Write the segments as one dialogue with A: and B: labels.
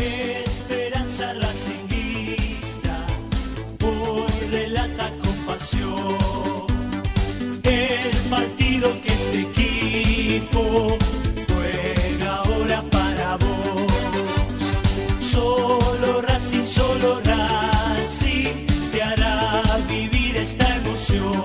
A: Esperanza racinguista, hoy relata con pasión el partido que este equipo juega ahora para vos. Solo Racing te hará vivir esta emoción.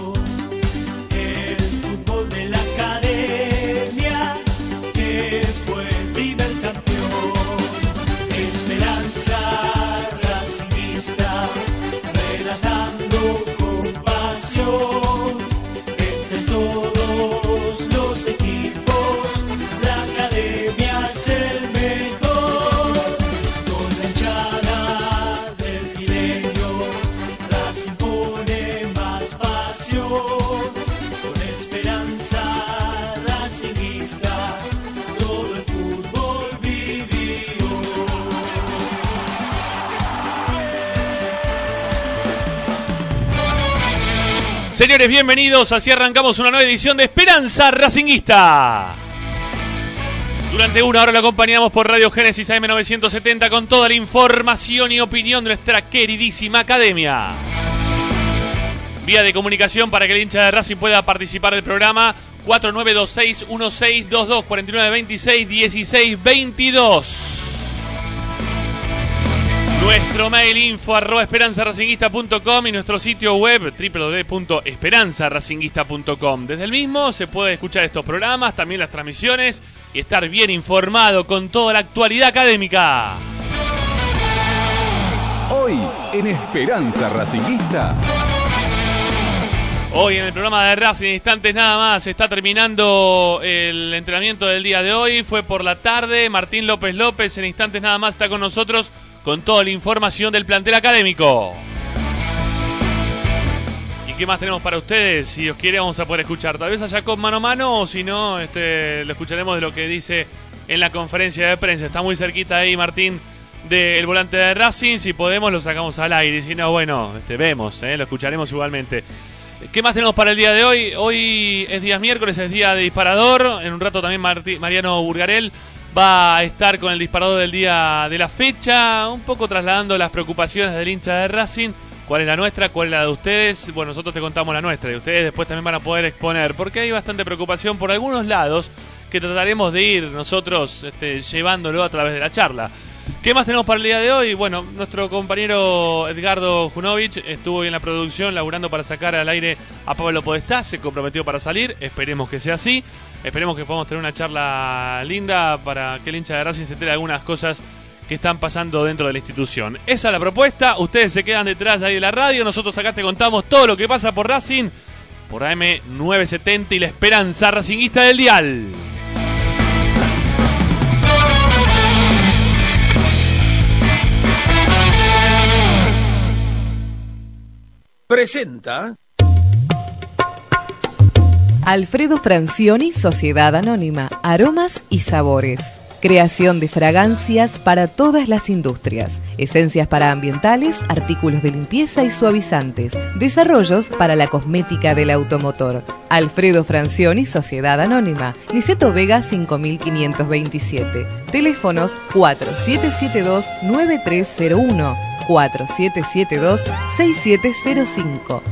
A: El fútbol de la academia que fue el primer campeón. Esperanza racinguista, relatando con pasión. Entre todos los equipos, la academia es el mejor. Con la hinchada del fileño, Racing pone más pasión. Con esperanza racinguista, todo el fútbol vivió.
B: Señores, bienvenidos. Así arrancamos una nueva edición de Esperanza Racinguista. Durante una hora lo acompañamos por Radio Génesis AM970 con toda la información y opinión de nuestra queridísima academia. Vía de comunicación para que el hincha de Racing pueda participar del programa: 49261622 49261622. Nuestro mail info@esperanzaracinguista.com y nuestro sitio web www.esperanzaracinguista.com. Desde el mismo se puede escuchar estos programas, también las transmisiones y estar bien informado con toda la actualidad académica.
C: Hoy en Esperanza Racinguista.
B: Hoy en el programa de Racing, en instantes nada más, está terminando el entrenamiento del día de hoy. Fue por la tarde. Martín López López en instantes nada más está con nosotros con toda la información del plantel académico. ¿Y qué más tenemos para ustedes? Si Dios quiere vamos a poder escuchar tal vez a Jacob mano a mano, o si no, lo escucharemos de lo que dice en la conferencia de prensa. Está muy cerquita ahí Martín del volante de Racing. Si podemos lo sacamos al aire, y si no, bueno, vemos, lo escucharemos igualmente. ¿Qué más tenemos para el día de hoy? Hoy es día miércoles, es día de disparador. En un rato también Mariano Burgarel va a estar con el disparador del día de la fecha, un poco trasladando las preocupaciones del hincha de Racing. ¿Cuál es la nuestra? ¿Cuál es la de ustedes? Bueno, nosotros te contamos la nuestra y ustedes después también van a poder exponer, porque hay bastante preocupación por algunos lados que trataremos de ir nosotros llevándolo a través de la charla. ¿Qué más tenemos para el día de hoy? Bueno, nuestro compañero Edgardo Junovic estuvo hoy en la producción laburando para sacar al aire a Pablo Podestá, se comprometió para salir, esperemos que sea así, esperemos que podamos tener una charla linda para que el hincha de Racing se entere de algunas cosas que están pasando dentro de la institución. Esa es la propuesta, ustedes se quedan detrás ahí de la radio, nosotros acá te contamos todo lo que pasa por Racing, por AM970 y la Esperanza Racinguista del dial.
D: Presenta
E: Alfredo Francioni, Sociedad Anónima, Aromas y Sabores. Creación de fragancias para todas las industrias. Esencias para ambientales, artículos de limpieza y suavizantes. Desarrollos para la cosmética del automotor. Alfredo Francioni, Sociedad Anónima. Niceto Vega 5527. Teléfonos 4772-9301. 4772-6705.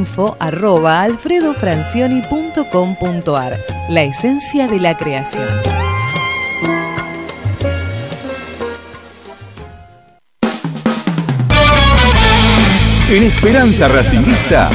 E: info@alfredofrancioni.com.ar. La esencia de la creación.
C: En Esperanza Racinguista,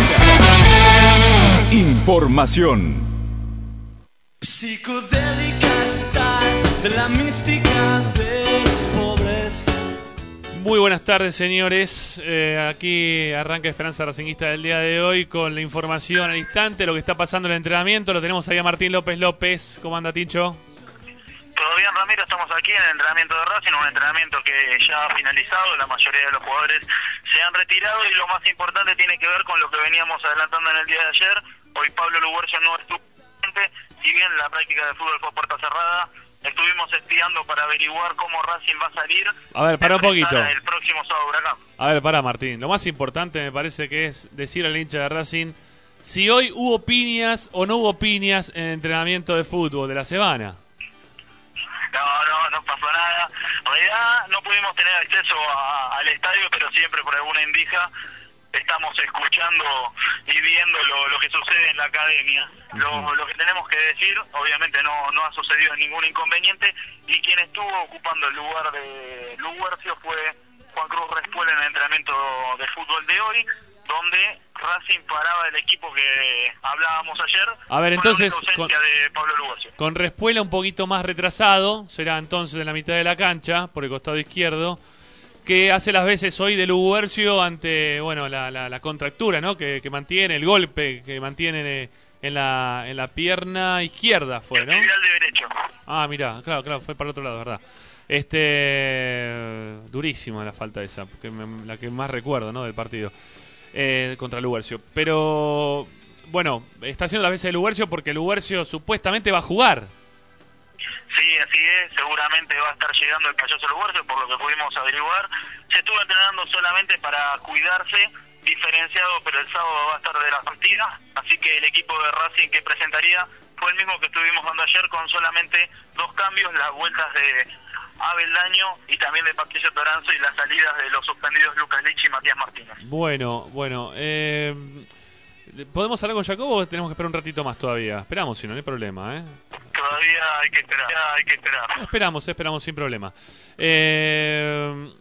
C: información.
A: Psicodélica style de la mística de los pobres.
B: Muy buenas tardes, señores. Aquí arranca Esperanza Racinguista del día de hoy con la información al instante, lo que está pasando en el entrenamiento. Lo tenemos ahí a Martín López López. ¿Cómo anda, Tincho?
F: Todo bien, Ramiro, estamos aquí en el entrenamiento de Racing, un entrenamiento que ya ha finalizado, la mayoría de los jugadores se han retirado y lo más importante tiene que ver con lo que veníamos adelantando en el día de ayer. Hoy Pablo Luguercio no estuvo presente, si bien la práctica de fútbol fue a puerta cerrada, estuvimos espiando para averiguar cómo Racing va a salir.
B: A ver, para un poquito.
F: El próximo sábado Huracán.
B: A ver, para Martín, lo más importante me parece que es decir al hincha de Racing si hoy hubo piñas o no hubo piñas en el entrenamiento de fútbol de la semana.
F: No pasó nada. En realidad no pudimos tener acceso al estadio, pero siempre por alguna indija estamos escuchando y viendo lo que sucede en la academia. Lo que tenemos que decir, obviamente no ha sucedido ningún inconveniente, y quien estuvo ocupando el lugar de Luguercio fue Juan Cruz Respuela en el entrenamiento de fútbol de hoy, donde Racing paraba el equipo que hablábamos ayer.
B: A ver, entonces,
F: con la ausencia de Pablo Luguercio.
B: Con Respuela un poquito más retrasado, será entonces en la mitad de la cancha, por el costado izquierdo, que hace las veces hoy de Luguercio ante, bueno, la contractura, ¿no? Que mantiene, el golpe que mantiene en la pierna izquierda fue, ¿no?
F: El tibial de derecho.
B: Ah, mirá, claro, fue para el otro lado, ¿verdad? Durísima la falta esa, la que más recuerdo, ¿no? Del partido contra Luguercio. Pero, bueno, está haciendo las veces de Luguercio porque Luguercio supuestamente va a jugar.
F: Sí, así es, seguramente va a estar llegando el payaso Luguercio, por lo que pudimos averiguar. Se estuvo entrenando solamente para cuidarse, diferenciado, pero el sábado va a estar de la partida, así que el equipo de Racing que presentaría fue el mismo que estuvimos dando ayer, con solamente 2 cambios, las vueltas de Abel Daño y también de Patricio Toranzo, y las salidas de los suspendidos Lucas Lich y Matías Martínez.
B: Bueno, ¿podemos hablar con Jacobo o tenemos que esperar un ratito más todavía? Esperamos, si no hay problema, ¿eh?
F: Todavía hay que esperar.
B: Esperamos sin problema. El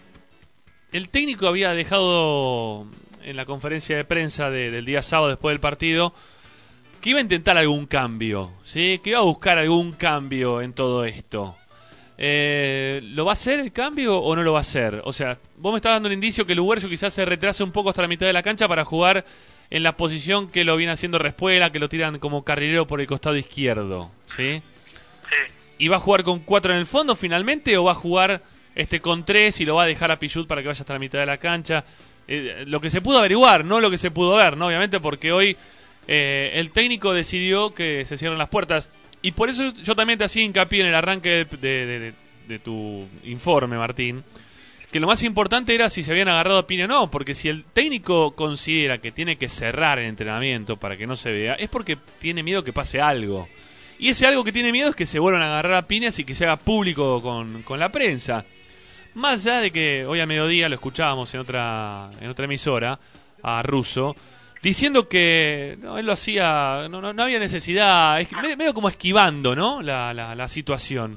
B: técnico había dejado en la conferencia de prensa del día sábado después del partido que iba a intentar algún cambio, ¿sí? Que iba a buscar algún cambio en todo esto. ¿Lo va a hacer el cambio o no lo va a hacer? O sea, vos me estás dando un indicio que Luguercio quizás se retrase un poco hasta la mitad de la cancha para jugar en la posición que lo viene haciendo Respuela, que lo tiran como carrilero por el costado izquierdo, ¿sí?
F: Sí.
B: ¿Y va a jugar con 4 en el fondo finalmente o va a jugar con 3 y lo va a dejar a Pichut para que vaya hasta la mitad de la cancha? Lo que se pudo averiguar, no lo que se pudo ver, ¿no? Obviamente, porque hoy el técnico decidió que se cierren las puertas. Y por eso yo también te hacía hincapié en el arranque de tu informe, Martín, que lo más importante era si se habían agarrado a piña o no, porque si el técnico considera que tiene que cerrar el entrenamiento para que no se vea, es porque tiene miedo que pase algo. Y ese algo que tiene miedo es que se vuelvan a agarrar a piñas y que se haga público con la prensa. Más allá de que hoy a mediodía lo escuchábamos en otra emisora, a Russo, diciendo que no, él lo hacía, no había necesidad, medio como esquivando, ¿no? la situación.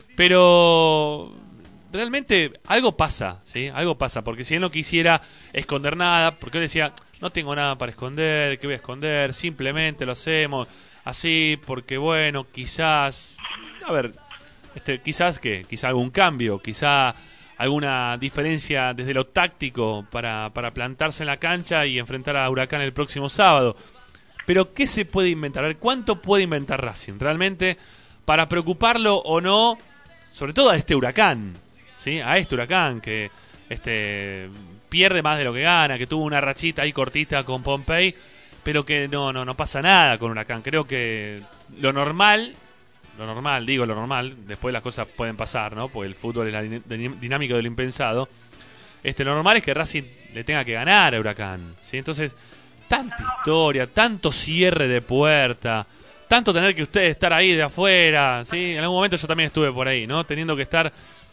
B: Pero realmente algo pasa, ¿sí? Algo pasa, porque si él no quisiera esconder nada, porque él decía, no tengo nada para esconder, ¿qué voy a esconder? Simplemente lo hacemos así, porque bueno, quizás, a ver, quizás algún cambio, quizá alguna diferencia desde lo táctico para plantarse en la cancha y enfrentar a Huracán el próximo sábado. Pero ¿qué se puede inventar? A ver, ¿cuánto puede inventar Racing realmente para preocuparlo o no, sobre todo a este Huracán? ¿Sí? A este Huracán que pierde más de lo que gana, que tuvo una rachita ahí cortita con Pompey, pero que no pasa nada con Huracán. Creo que lo normal, después las cosas pueden pasar, ¿no? Porque el fútbol es la dinámica de lo impensado. Lo normal es que Racing le tenga que ganar a Huracán, ¿sí? Entonces, tanta historia, tanto cierre de puerta, tanto tener que ustedes estar ahí de afuera, ¿sí? En algún momento yo también estuve por ahí, ¿no? Teniendo que estar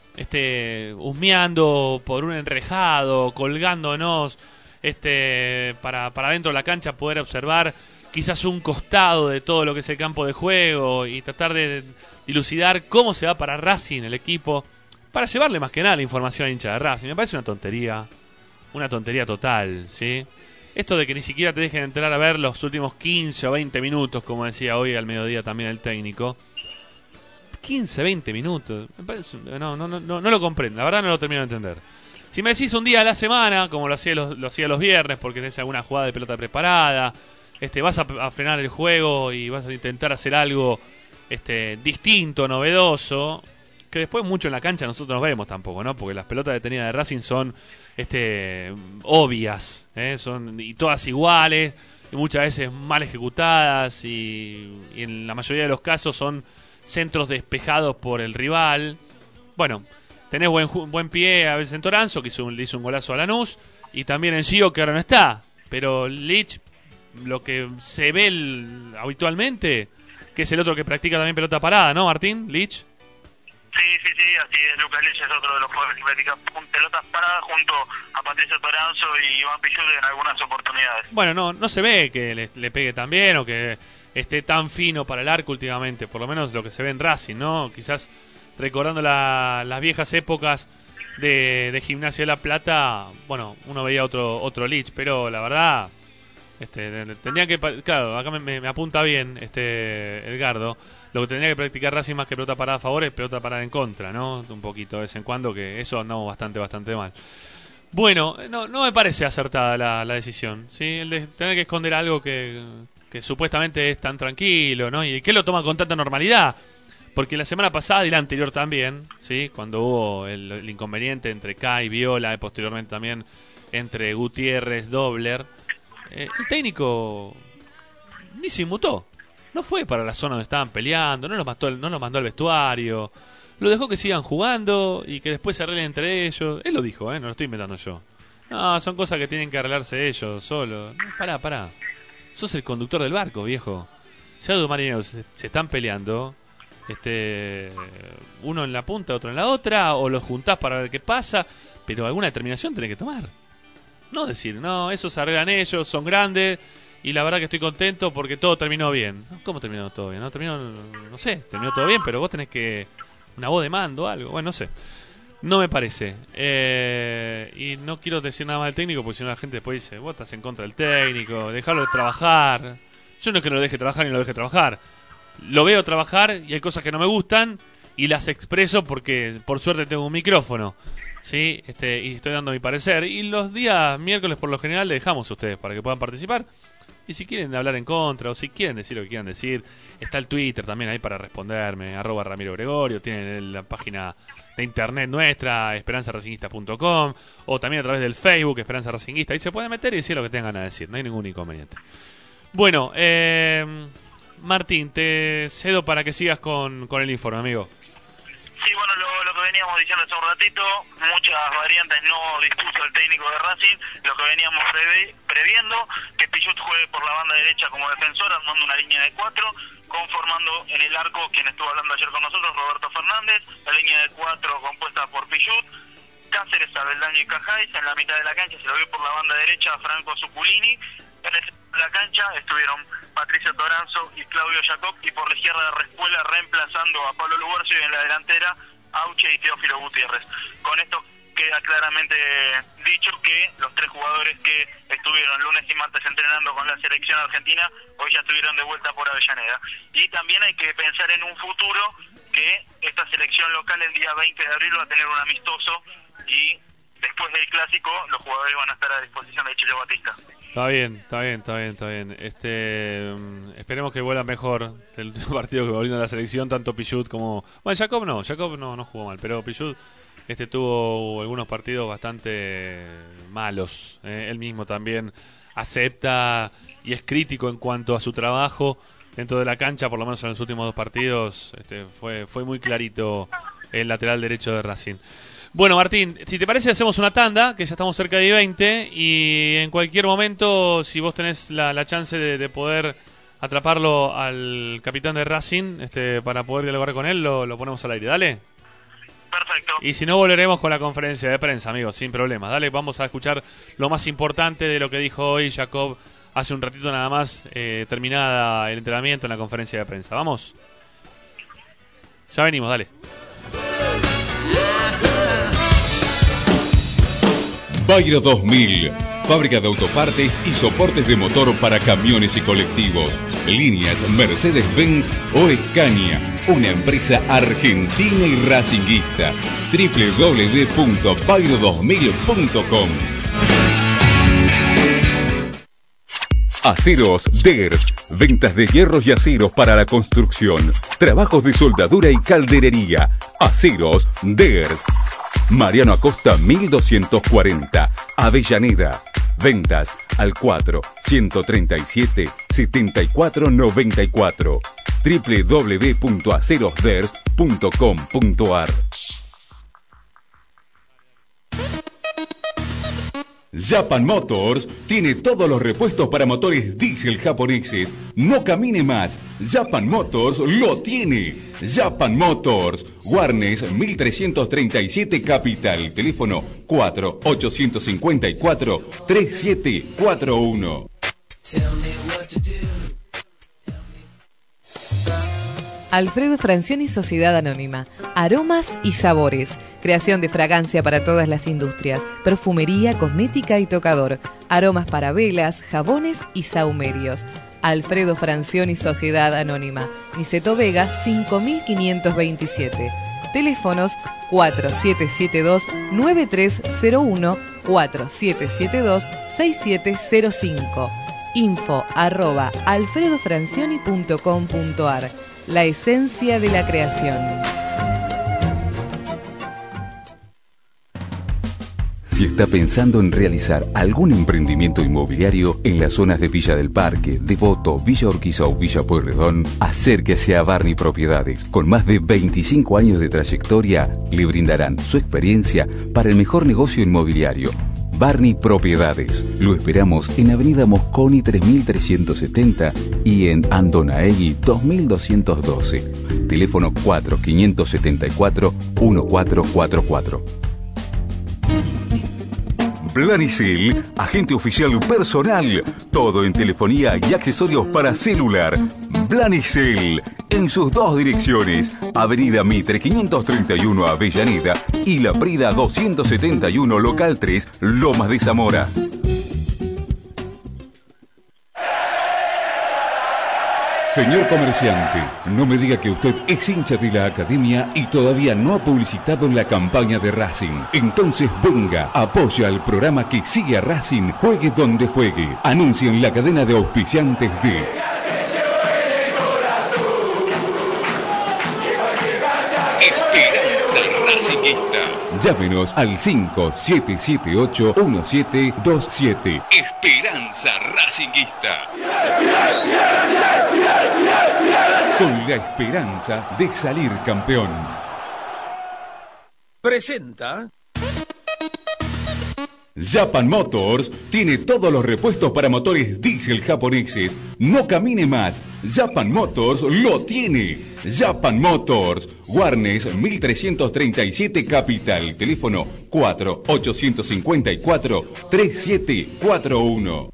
B: husmeando por un enrejado, colgándonos para dentro de la cancha poder observar quizás un costado de todo lo que es el campo de juego y tratar de dilucidar cómo se va para Racing el equipo, para llevarle más que nada la información al hincha de Racing. Me parece una tontería total, ¿sí? Esto de que ni siquiera te dejen entrar a ver los últimos 15 o 20 minutos, como decía hoy al mediodía también el técnico. 15, 20 minutos, me parece, no lo comprendo, la verdad no lo termino de entender. Si me decís un día a la semana, como lo hacía los viernes, porque tenés alguna jugada de pelota preparada, vas a frenar el juego y vas a intentar hacer algo distinto, novedoso, que después mucho en la cancha nosotros no vemos tampoco, ¿no? Porque las pelotas detenidas de Racing son obvias, son y todas iguales, y muchas veces mal ejecutadas, y en la mayoría de los casos son centros despejados por el rival. Bueno, tenés buen pie a veces en Toranzo, que le hizo un golazo a Lanús, y también en Gio, que ahora no está, pero Lich, lo que se ve habitualmente, que es el otro que practica también pelota parada, ¿no, Martín? Lich.
F: Sí, así es. Lucas Leche es otro de los jugadores que practica pelotas paradas junto a Patricio Toranzo y Iván Pichut en algunas oportunidades.
B: Bueno, no se ve que le pegue tan bien o que esté tan fino para el arco últimamente, por lo menos lo que se ve en Racing, ¿no? Quizás recordando las viejas épocas de Gimnasia de La Plata, bueno, uno veía otro Lich, pero la verdad, tendría que, claro, acá me apunta bien Edgardo, lo que tendría que practicar Racing más que pelota parada a favor es pelota parada en contra, ¿no? Un poquito de vez en cuando, que eso andamos bastante mal. Bueno, no me parece acertada la decisión, ¿sí? El de tener que esconder algo que supuestamente es tan tranquilo, ¿no? Y que lo toma con tanta normalidad. Porque la semana pasada y la anterior también, ¿sí? Cuando hubo el inconveniente entre Kai, Viola y posteriormente también entre Gutiérrez, Dobler, el técnico ni se inmutó. No fue para la zona donde estaban peleando, no los mandó al vestuario, lo dejó que sigan jugando y que después se arreglen entre ellos. Él lo dijo, no lo estoy inventando yo. No, son cosas que tienen que arreglarse ellos solos. No, pará. Sos el conductor del barco, viejo. Si a dos marineros se están peleando, uno en la punta, otro en la otra, o los juntás para ver qué pasa, pero alguna determinación tenés que tomar. No decir, no, esos se arreglan ellos, son grandes, y la verdad que estoy contento porque todo terminó bien. ¿Cómo terminó todo bien? No sé, terminó todo bien, pero vos tenés que una voz de mando o algo, bueno, no sé. No me parece. Y no quiero decir nada más del técnico, porque si no la gente después dice, vos estás en contra del técnico, dejarlo de trabajar. Yo no es que no lo deje trabajar ni lo deje trabajar. Lo veo trabajar y hay cosas que no me gustan y las expreso porque por suerte tengo un micrófono, ¿sí? Y estoy dando mi parecer. Y los días miércoles por lo general le dejamos a ustedes para que puedan participar. Y si quieren hablar en contra o si quieren decir lo que quieran decir, está el Twitter también ahí para responderme, @Ramiro Gregorio, tienen la página de internet nuestra, esperanzaracinguista.com, o también a través del Facebook, Esperanza Racinguista, ahí se pueden meter y decir lo que tengan a decir, no hay ningún inconveniente. Bueno, Martín, te cedo para que sigas con el informe, amigo.
F: Sí, bueno, lo que veníamos diciendo hace un ratito, muchas variantes no dispuso el técnico de Racing, lo que veníamos previendo, que Pichut juegue por la banda derecha como defensor, armando una línea de 4, conformando en el arco, quien estuvo hablando ayer con nosotros, Roberto Fernández, la línea de 4 compuesta por Pichut, Cáceres, Abeldaño y Cajáis, en la mitad de la cancha se lo vio por la banda derecha Franco Zuculini, en el centro de la cancha estuvieron Patricio Toranzo y Claudio Jacob, y por la izquierda de Respuela reemplazando a Pablo Luguercio, y en la delantera Auche y Teófilo Gutiérrez. Con esto queda claramente dicho que los tres jugadores que estuvieron lunes y martes entrenando con la selección argentina hoy ya estuvieron de vuelta por Avellaneda. Y también hay que pensar en un futuro que esta selección local el día 20 de abril va a tener un amistoso y después del clásico los jugadores van a estar a disposición de Chilo Batista.
B: Está bien. Esperemos que vuelva mejor del último partido que volvió a la selección, tanto Pichut como... Bueno, Jacob no jugó mal, pero Pichut tuvo algunos partidos bastante malos. Él mismo también acepta y es crítico en cuanto a su trabajo dentro de la cancha, por lo menos en los últimos dos partidos. Fue muy clarito el lateral derecho de Racing. Bueno, Martín, si te parece hacemos una tanda, que ya estamos cerca de 20, y en cualquier momento, si vos tenés la chance de poder atraparlo al capitán de Racing, para poder dialogar con él, lo ponemos al aire, dale.
F: Perfecto.
B: Y si no, volveremos con la conferencia de prensa, amigos, sin problemas. Dale, vamos a escuchar lo más importante de lo que dijo hoy Jacob hace un ratito nada más, terminada el entrenamiento en la conferencia de prensa. ¿Vamos? Ya venimos, dale.
C: Bayro 2000, fábrica de autopartes y soportes de motor para camiones y colectivos. Líneas Mercedes-Benz o Scania, una empresa argentina y racinguista. www.bayro2000.com. Aceros Ders, ventas de hierros y aceros para la construcción, trabajos de soldadura y calderería. Aceros Ders, Mariano Acosta 1240, Avellaneda. Ventas al 4-137-7494. www.acerosders.com.ar. Japan Motors tiene todos los repuestos para motores diésel japoneses. No camine más. Japan Motors lo tiene. Japan Motors. Warnes 1337 Capital. Teléfono 4854-3741.
E: Alfredo Francioni, Sociedad Anónima. Aromas y sabores. Creación de fragancia para todas las industrias. Perfumería, cosmética y tocador. Aromas para velas, jabones y sahumerios. Alfredo Francioni, Sociedad Anónima. Niceto Vega, 5527. Teléfonos 4772-9301, 4772-6705. info@alfredofrancioni.com.ar. La esencia de la creación.
C: Si está pensando en realizar algún emprendimiento inmobiliario en las zonas de Villa del Parque, Devoto, Villa Urquiza o Villa Pueyrredón, acérquese a Barney Propiedades. Con más de 25 años de trayectoria, le brindarán su experiencia para el mejor negocio inmobiliario. Barney Propiedades. Lo esperamos en Avenida Mosconi 3370 y en Andonaegui 2212. Teléfono 4574-1444. Planicel, agente oficial personal. Todo en telefonía y accesorios para celular. Planicel, en sus dos direcciones, Avenida Mitre 531 Avellaneda y La Prida 271 Local 3, Lomas de Zamora. Señor comerciante, no me diga que usted es hincha de la academia y todavía no ha publicitado la campaña de Racing. Entonces venga, apoya al programa que sigue a Racing, juegue donde juegue. Anuncia en la cadena de auspiciantes de Esperanza Racingista. Llámenos al 5778-1727. Esperanza Racingista. Con la esperanza de salir campeón.
D: Presenta.
C: Japan Motors tiene todos los repuestos para motores diésel japoneses. No camine más. Japan Motors lo tiene. Japan Motors. Warnes 1337 Capital. Teléfono 4854-3741.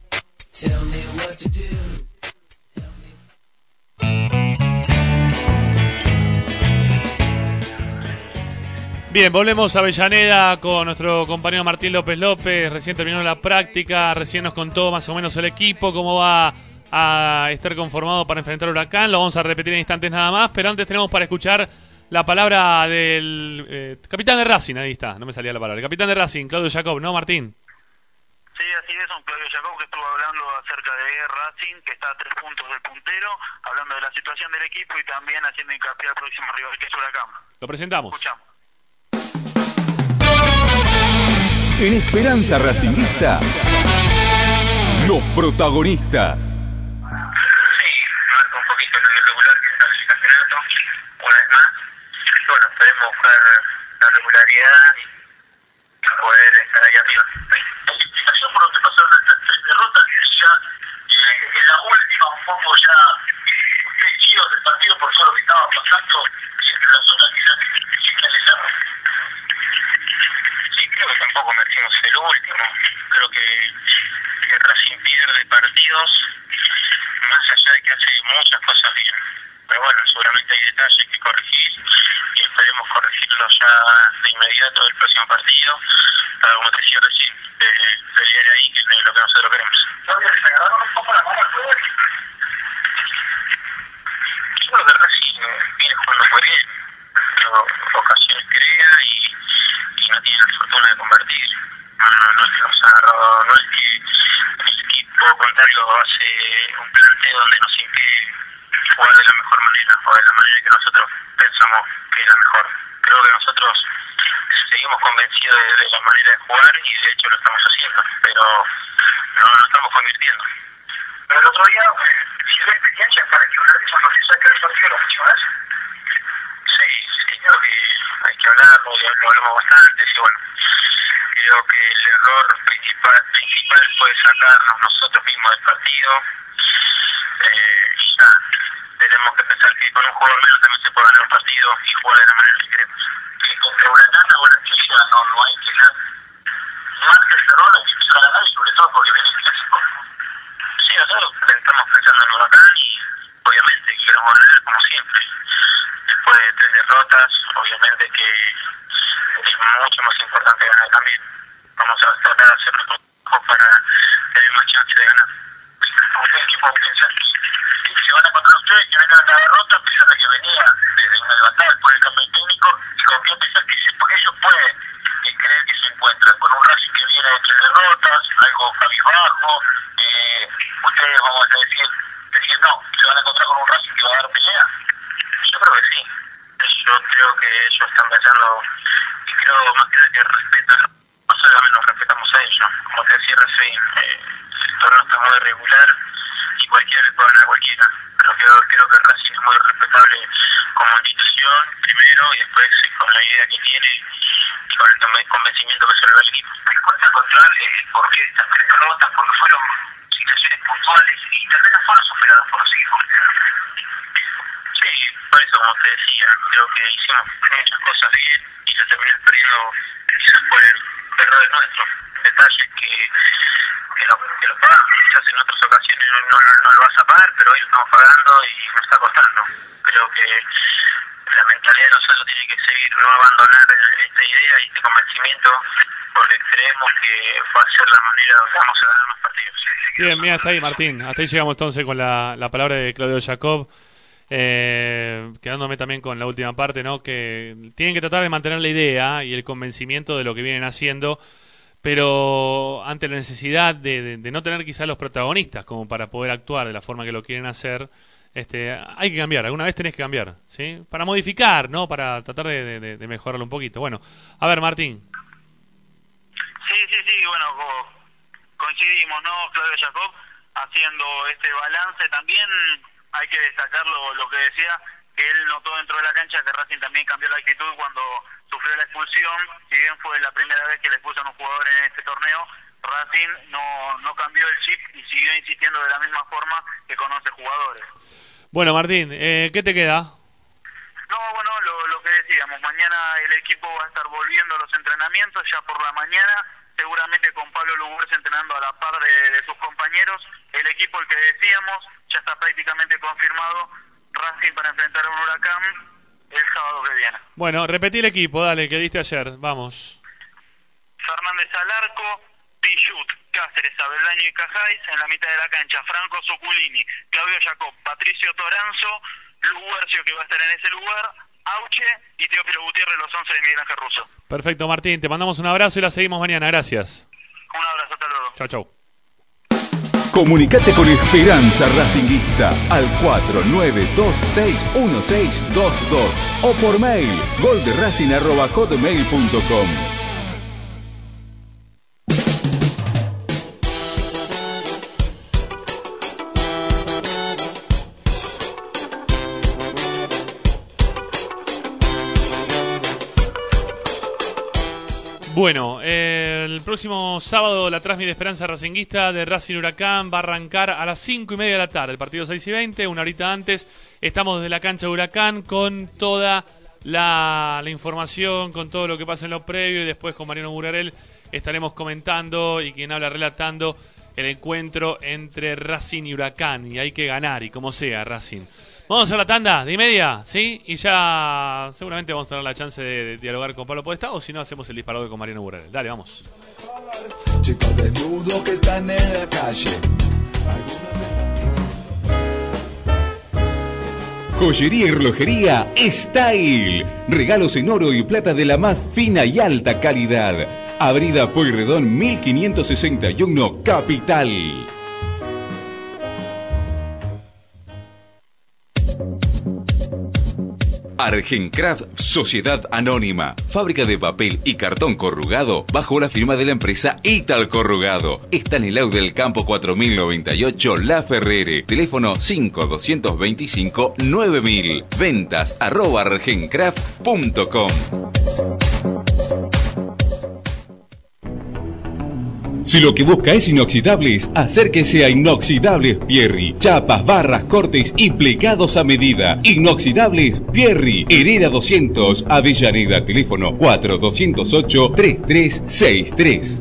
B: Bien, volvemos a Avellaneda con nuestro compañero Martín López López. Recién terminó la práctica, recién nos contó más o menos el equipo, cómo va a estar conformado para enfrentar Huracán. Lo vamos a repetir en instantes nada más, pero antes tenemos para escuchar la palabra del capitán de Racing. Ahí está, no me salía la palabra. El capitán de Racing, Claudio Jacob, ¿no, Martín?
F: Sí, así es, un Claudio Jacob que estuvo hablando acerca de Racing, que está a 3 puntos del puntero, hablando de la situación del equipo y también haciendo hincapié al próximo rival que es Huracán.
B: Lo presentamos.
F: Escuchamos.
C: En Esperanza Racingista, los protagonistas.
F: Sí, marca un poquito lo irregular que está el campeonato, una vez más. Bueno, esperemos buscar la regularidad y poder estar ahí arriba. La explicación por lo que pasaron estas 3 derrotas, ya en la última un poco ya hechizos del partido por todo lo que estaba pasando y entre las zonas que ya finalizaron. Sí, creo que tampoco merecimos el último. Creo que Racing pierde partidos más allá de que hace muchas cosas bien. Pero bueno, seguramente hay detalles que corregir y esperemos corregirlos ya de inmediato del próximo partido para, como te decía recién, pelear ahí, que es lo que nosotros queremos. ¿Se agarraron un poco la mano al juego? Yo creo que Racing viene jugando muy bien, pero ocasiones crea y no tiene la fortuna de convertir. No es que nos agarró, no es que el equipo contrario hace un planteo donde nos impide jugar de la mejor manera o de la manera que nosotros pensamos que es la mejor. Creo que nosotros seguimos convencidos de la manera de jugar y de hecho lo estamos haciendo, pero no estamos convirtiendo. Pero el otro día, si hay experiencia para que una vez cuando se saque el partido lo mencionas. Sí, creo que hay que hablarlo, lo hablamos bastante, sí, bueno.
D: Creo que el error principal fue sacarnos nosotros mismos del partido. Ya tenemos que pensar que con un jugador menos también se puede ganar un partido y jugar de la manera que queremos. Contra Huracán ahora sí ya no hay que ser más que el error, hay que empezar a ganar, y sobre todo porque viene el clásico. Sí, nosotros estamos pensando en Huracán y obviamente queremos ganar como siempre. Después de 3 derrotas, obviamente que es mucho más importante ganar también. Vamos a tratar de hacer nuestro trabajo para tener más chance de ganar. El equipo piensa que se van a encontrar ustedes que vengan a la derrota, a pesar de que venía desde una levantada después del cambio técnico, y confío en pensar que ellos pueden creer que se encuentran con un Racing que viene de 3 derrotas, algo cabizbajo. Ustedes vamos a decir no, se van a encontrar con un Racing que va a dar pelea. Yo creo que sí. Yo creo que ellos están pensando, y creo más que nada que respetan, no solamente nos respetamos a ellos. Como te decía recién, el torneo está muy irregular y cualquiera le puede ganar a cualquiera. Pero creo que el Racing es muy respetable como institución, primero, y después con la idea que tiene y con el convencimiento que se le da al equipo. ¿Me cuesta encontrar por qué estas 3 derrotas? Porque fueron situaciones puntuales y tal vez no fueron superadas por los equipos. Sí, por eso, como te decía, creo que hicimos muchas cosas bien y lo terminamos perdiendo quizás por el error nuestro. Detalles que lo pagamos. Quizás en otras ocasiones no lo vas a pagar, pero hoy lo estamos pagando y nos está costando. Creo que la mentalidad de nosotros tiene que seguir, no abandonar esta idea y este convencimiento, porque creemos que va a ser la manera donde vamos a ganar más partidos.
B: Bien, hasta ahí, Martín. Hasta ahí llegamos entonces con la palabra de Claudio Jacob. Quedándome también con la última parte, ¿no? Que tienen que tratar de mantener la idea y el convencimiento de lo que vienen haciendo, pero ante la necesidad de no tener quizás los protagonistas como para poder actuar de la forma que lo quieren hacer, hay que cambiar. Alguna vez tenés que cambiar, ¿sí? Para modificar, ¿no? Para tratar de mejorarlo un poquito. Bueno, a ver, Martín.
F: Sí, bueno, coincidimos, ¿no? Claudio Jacob haciendo este balance. También hay que destacar lo que decía, que él notó dentro de la cancha que Racing también cambió la actitud cuando sufrió la expulsión. Si bien fue la primera vez que le expulsan a un jugador en este torneo, Racing no cambió el chip y siguió insistiendo de la misma forma que con 11 jugadores.
B: Bueno, Martín, ¿qué te queda?
F: No, bueno, lo que decíamos, mañana el equipo va a estar volviendo a los entrenamientos ya por la mañana, seguramente con Pablo Lugurz entrenando a la par de sus compañeros. El equipo, el que decíamos, ya está prácticamente confirmado, Racing para enfrentar a un Huracán el sábado que viene.
B: Bueno, repetí el equipo, dale, que diste ayer, vamos.
F: Fernández al arco, Pichut, Cáceres, Abeldaño y Cajáis. En la mitad de la cancha, Franco Zuculini, Claudio Jacob, Patricio Toranzo, Luguercio, que va a estar en ese lugar, Auche y Teófilo Gutiérrez, los 11 de Miguel Ángel Russo.
B: Perfecto, Martín, te mandamos un abrazo y la seguimos mañana, gracias.
F: Un abrazo, hasta luego.
B: Chau.
C: Comunicate con Esperanza Racinguista al 49261622 o por mail golderacing@hotmail.com.
B: Bueno, el próximo sábado la transmisión de Esperanza Racinguista de Racing Huracán va a arrancar a las 5:30 de la tarde. El partido 6:20, una horita antes. Estamos desde la cancha de Huracán con toda la información, con todo lo que pasa en lo previo, y después con Mariano Burarel estaremos comentando y quien habla relatando el encuentro entre Racing y Huracán. Y hay que ganar, y como sea, Racing. Vamos a la tanda de 1:30, ¿sí? Y ya seguramente vamos a tener la chance de dialogar con Pablo Podestá, o si no, hacemos el disparador con Mariano Burrell. Dale, vamos.
G: Chicos desnudos que están en la calle.
C: Joyería y relojería Style. Regalos en oro y plata de la más fina y alta calidad. Avenida Pueyrredón 1561, Capital. Argencraft Sociedad Anónima, fábrica de papel y cartón corrugado bajo la firma de la empresa Ital Corrugado. Está en el Lau del Campo 4098 La Ferrere. Teléfono 5225-9000. Ventas @argencraft.com. Si lo que busca es inoxidables, acérquese a Inoxidables Pierri. Chapas, barras, cortes y plegados a medida. Inoxidables Pierri. Hereda 200, Avellaneda. Teléfono 4208-3363.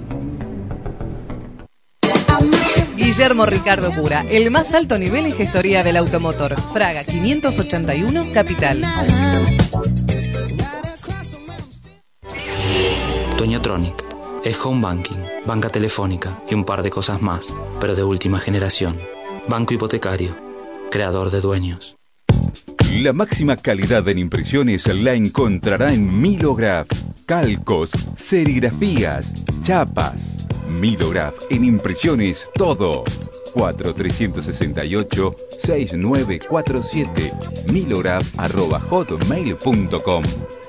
E: Guillermo Ricardo Cura, el más alto nivel en gestoría del automotor. Fraga 581, Capital.
H: Dueñotronic es home banking, banca telefónica y un par de cosas más, pero de última generación. Banco hipotecario, creador de dueños.
C: La máxima calidad en impresiones la encontrará en Milograph. Calcos, serigrafías, chapas. Milograph en impresiones todo. 4368-6947. milograph@hotmail.com.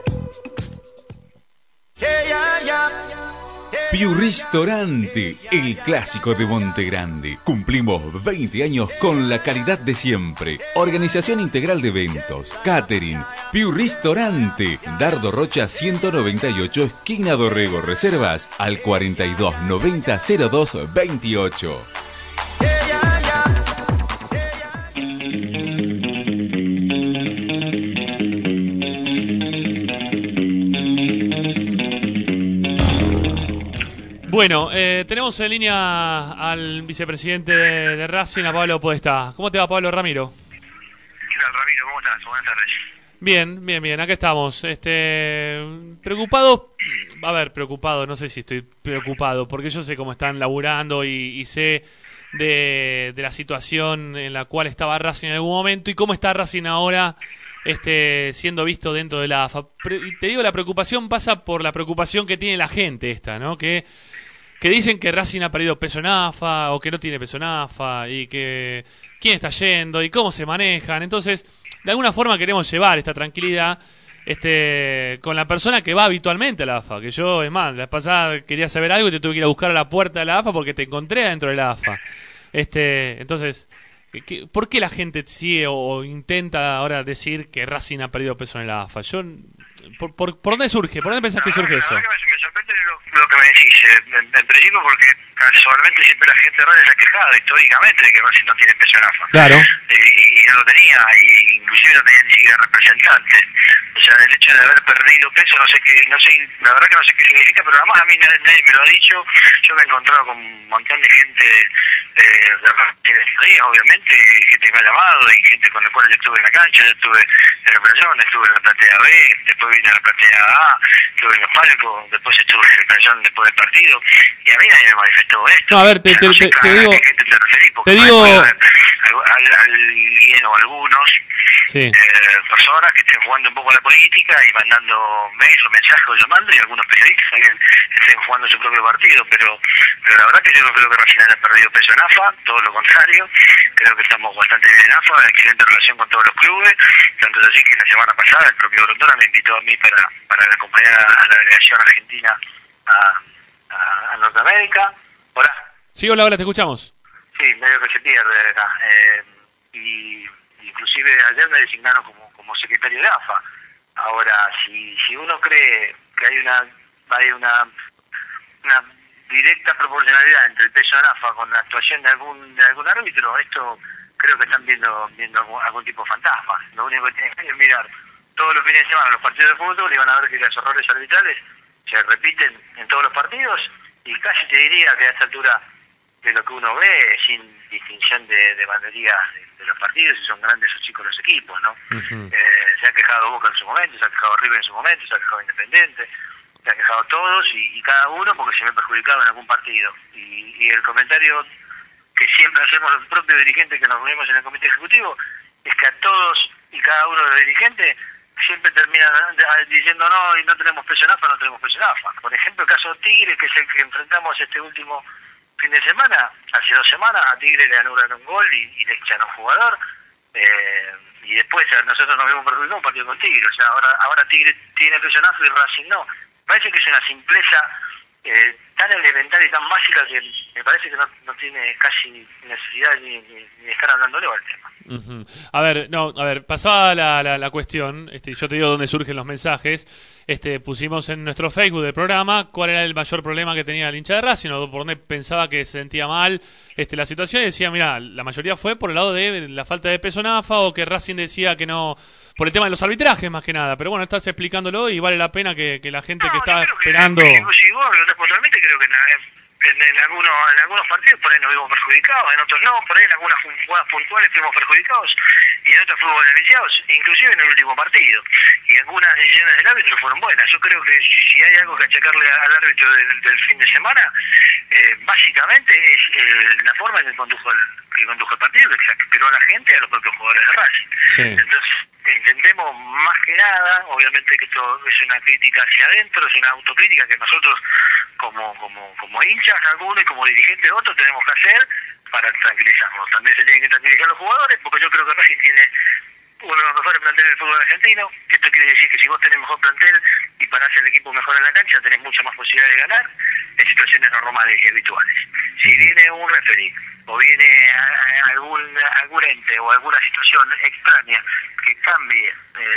C: Piu Ristorante, el clásico de Montegrande. Cumplimos 20 años con la calidad de siempre. Organización integral de eventos, catering. Piu Ristorante, Dardo Rocha 198, esquina Dorrego. Reservas al 4290-0228.
B: Bueno, tenemos en línea al vicepresidente de Racing, a Pablo Podestá. ¿Cómo te va, Pablo? Ramiro.
F: ¿Qué tal, Ramiro? ¿Cómo estás? Buenas tardes.
B: Bien, acá estamos. Preocupado, no sé si estoy preocupado, porque yo sé cómo están laburando y sé de la situación en la cual estaba Racing en algún momento y cómo está Racing ahora siendo visto dentro de la AFA. Y te digo, la preocupación pasa por la preocupación que tiene la gente ¿no? Que dicen que Racing ha perdido peso en AFA o que no tiene peso en AFA y que quién está yendo y cómo se manejan. Entonces, de alguna forma queremos llevar esta tranquilidad con la persona que va habitualmente a la AFA. Que yo, es más, la vez pasada quería saber algo y te tuve que ir a buscar a la puerta de la AFA porque te encontré adentro de la AFA. Entonces, ¿por qué la gente sigue o intenta ahora decir que Racing ha perdido peso en la AFA? ¿Por dónde surge? ¿Por dónde pensás que surge eso?
F: Me sorprende lo que me decís. En principio porque casualmente siempre la gente de Racing se ha quejado históricamente de que Racing no tiene peso en AFA.
B: Claro.
F: Y no lo tenía, y inclusive no tenía ni siquiera representantes. O sea, el hecho de haber perdido peso, la verdad que no sé qué significa, pero además a mí nadie me lo ha dicho. Yo me he encontrado con un montón de gente de Racing estos días, obviamente, gente que me ha llamado y gente con la cual yo estuve en la cancha, yo estuve en el playón, estuve en la platea B, después vine a la platea A, estuve en los palcos, después estuve en el playón después del partido, y a mí nadie me manifestó esto.
B: No, a ver, te digo,
F: ¿a qué gente te referís? Porque alguien o algunos
B: sí,
F: personas que estén jugando un poco a la política y mandando mails o mensajes o llamando, y algunos periodistas también estén jugando su propio partido, pero la verdad que yo no creo que Racing haya perdido peso en AFA, todo lo contrario. Creo que estamos bastante bien en AFA, excelente relación con todos los clubes, tanto es así que la semana pasada el propio Grondona me invitó a mí para acompañar a la delegación argentina a Norteamérica. Hola.
B: Sí, hola, te escuchamos.
F: Sí, medio que se pierde acá. Y inclusive ayer me designaron como secretario de AFA. Ahora, si uno cree que hay una directa proporcionalidad entre el peso en AFA con la actuación de algún árbitro, esto creo que están viendo algún tipo de fantasma. Lo único que tienen que hacer es mirar todos los fines de semana los partidos de fútbol y van a ver que los errores arbitrales se repiten en todos los partidos, y casi te diría que a esta altura de lo que uno ve, sin distinción de banderías de los partidos, si son grandes o chicos los equipos, ¿no?
B: Uh-huh.
F: Se ha quejado Boca en su momento, se ha quejado River en su momento, se ha quejado Independiente, se ha quejado todos y cada uno porque se ve perjudicado en algún partido. Y el comentario que siempre hacemos los propios dirigentes que nos reunimos en el comité ejecutivo es que a todos y cada uno de los dirigentes siempre terminan diciendo no, y no tenemos peso en AFA, no tenemos peso en AFA. Por ejemplo, el caso Tigre, que es el que enfrentamos este último fin de semana, hace 2 semanas, a Tigre le anulan un gol y le echan a un jugador, y después nosotros nos vemos perjudicados un partido con Tigre. O sea, ahora Tigre tiene peso en AFA y Racing no. Parece que es una simpleza tan elemental y tan básica que me parece que no tiene casi necesidad ni de estar hablándole al tema.
B: Uh-huh. A ver, pasaba la cuestión, yo te digo dónde surgen los mensajes. pusimos en nuestro Facebook del programa cuál era el mayor problema que tenía el hincha de Racing, o por dónde pensaba que se sentía mal la situación, y decía, mira, la mayoría fue por el lado de la falta de peso en AFA, o que Racing decía que no, por el tema de los arbitrajes más que nada. Pero bueno, estás explicándolo y vale la pena que la gente que está esperando...
F: Si vos preguntás puntualmente, creo que en algunos partidos por ahí nos vimos perjudicados, en otros no, por ahí en algunas jugadas puntuales fuimos perjudicados y en otros fuimos beneficiados, inclusive en el último partido. Y algunas decisiones del árbitro fueron buenas. Yo creo que si hay algo que achacarle al árbitro del fin de semana, básicamente es la forma en que condujo el partido, que exasperó a la gente y a los propios jugadores de Racing.
B: Sí.
F: Entonces, entendemos más que nada, obviamente que esto es una crítica hacia adentro, es una autocrítica que nosotros como hinchas algunos y como dirigentes de otros tenemos que hacer para tranquilizarnos. También se tienen que tranquilizar los jugadores, porque yo creo que Racing tiene uno de los mejores planteles del fútbol argentino. Esto quiere decir que si vos tenés mejor plantel y parás el equipo mejor en la cancha, tenés mucha más posibilidad de ganar en situaciones normales y habituales. Si viene un referee o viene algún ente o alguna situación extraña que cambie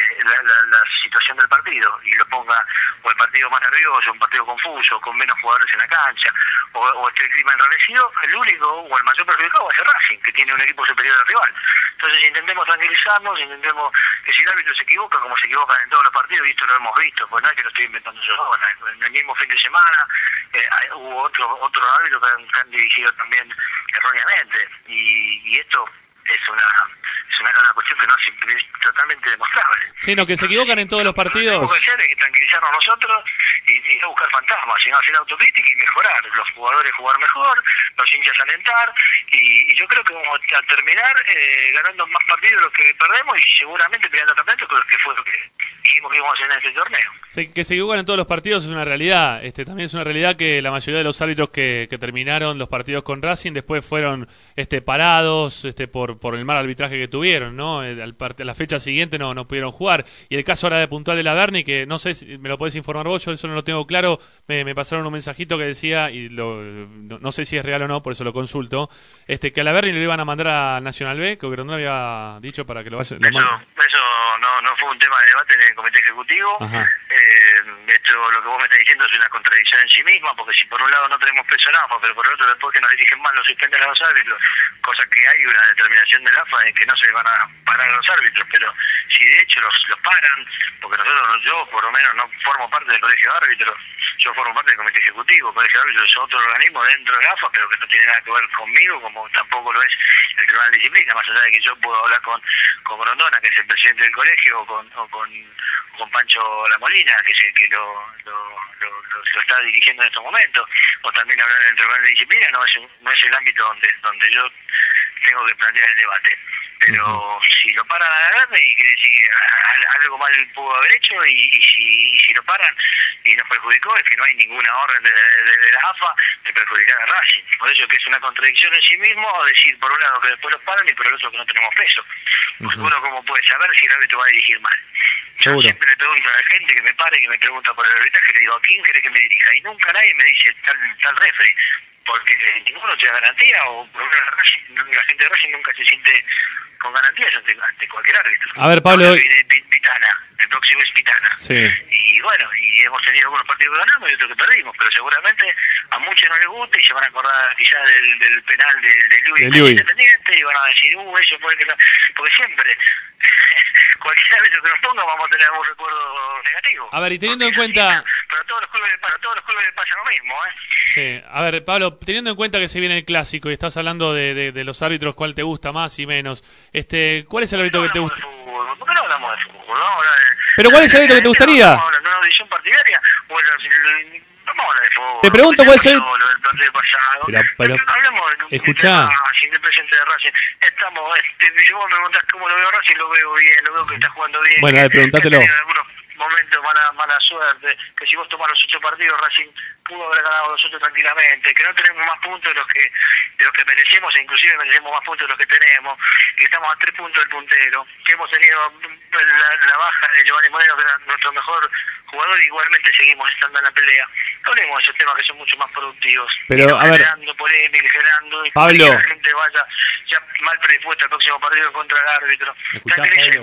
F: la situación del partido y lo ponga o el partido más nervioso, un partido confuso, con menos jugadores en la cancha, o el clima enrarecido, el único o el mayor perjudicado va a ser Racing, que tiene un equipo superior al rival. Entonces intentemos tranquilizarnos, intentemos que si el árbitro se equivoca, como se equivocan en todos los partidos, y esto lo hemos visto, pues no es que lo estoy inventando yo ahora, en el mismo fin de semana hubo otro árbitro que han dirigido también erróneamente, y esto es una cuestión que no es totalmente demostrable.
B: Sí, no, que se equivocan en todos los partidos.
F: Lo que tenemos que hacer es tranquilizarnos nosotros y no buscar fantasmas, sino hacer autocrítica y mejorar. Los jugadores jugar mejor, los hinchas alentar, y yo creo que vamos a terminar ganando más partidos de los que perdemos y seguramente peleando campeonatos, que fue lo que dijimos que íbamos a hacer en este torneo.
B: Que se equivocan en todos los partidos es una realidad. También es una realidad que la mayoría de los árbitros que terminaron los partidos con Racing después fueron parados por el mal arbitraje que tuvieron, ¿no? A la fecha siguiente no pudieron jugar. Y el caso ahora de puntual de la Berni, que no sé si me lo podés informar vos, yo eso no lo tengo claro, me pasaron un mensajito que decía, y no sé si es real o no, por eso lo consulto, que a la Berni le iban a mandar a Nacional B, que Grondona había dicho para que lo vaya.
F: Eso no fue un tema de debate en el comité ejecutivo. De hecho, lo que vos me estás diciendo es una contradicción en sí misma, porque si por un lado no tenemos peso en AFA, pero por el otro, después que nos dirigen mal, nos suspenden a los árbitros, cosa que hay una determinación del AFA en que no se van a parar a los árbitros, pero si de hecho los paran, porque yo por lo menos no formo parte del colegio de árbitros, yo formo parte del comité ejecutivo. El colegio de árbitros es otro organismo dentro de AFA, pero que no tiene nada que ver conmigo, como tampoco lo es el Tribunal de Disciplina, más allá de que yo puedo hablar con Grondona, que es el presidente del colegio, o con Pancho La Molina, que lo está dirigiendo en estos momentos, o también hablar en el Tribunal de Disciplina. No es el ámbito donde yo tengo que plantear el debate. Pero si lo paran a la y quiere decir que algo mal pudo haber hecho, y si lo paran y nos perjudicó, es que no hay ninguna orden de la AFA de perjudicar a Racing. Por eso que es una contradicción en sí mismo decir por un lado que después los paran y por el otro que no tenemos peso. Porque uno cómo puede saber si el árbitro va a dirigir mal. Yo siempre le pregunto a la gente que me pare, que me pregunta por el arbitraje, le digo, ¿a quién querés que me dirija? Y nunca nadie me dice tal referee, porque ninguno te da garantía, o por lo menos la gente de Racing nunca se siente con garantías ante cualquier árbitro.
B: A ver, Pablo,
F: Pitana, el próximo es Pitana.
B: Sí.
F: Y bueno, y hemos tenido algunos partidos que ganamos y otros que perdimos, pero seguramente a muchos no les gusta y se van a acordar quizás del penal de Luis Independiente, y van a decir, eso fue que no, porque siempre cualquier árbitro que nos ponga vamos a tener algún recuerdo negativo.
B: A ver, y teniendo en cuenta...
F: Pero a todos los clubes les pasa lo mismo,
B: Sí, a ver, Pablo, teniendo en cuenta que se viene el clásico y estás hablando de los árbitros, ¿cuál te gusta más y menos? ¿Cuál es el árbitro que te gusta?
F: ¿Por qué no hablamos de fútbol? Vamos a hablar de...
B: ¿Pero cuál es el árbitro que te gustaría?
F: ¿Vamos a hablar de una audición partidaria? Bueno, vamos a hablar de fútbol.
B: Te pregunto cuál es el...
F: Lo del partido pasado.
B: Pero
F: hablamos
B: escuchá.
F: Sin el presidente de Racing. Estamos, si vos me preguntás cómo lo veo Racing, lo veo bien, lo veo que está jugando bien.
B: Bueno, pregúntatelo.
F: En algunos momentos mala suerte, que si vos tomás los 8 partidos, Racing pudo haber ganado los 8 tranquilamente, que no tenemos más puntos de los que merecemos, e inclusive merecemos más puntos de los que tenemos, que estamos a 3 puntos del puntero, que hemos tenido la baja de Giovanni Moreno, que era nuestro mejor jugador, y igualmente seguimos estando en la pelea. Hablemos de esos temas que son mucho más productivos.
B: Pero, a ver,
F: generando polémica,
B: Pablo,
F: que la gente vaya ya mal predispuesta al próximo partido contra el árbitro.
B: Escuchá, Pablo,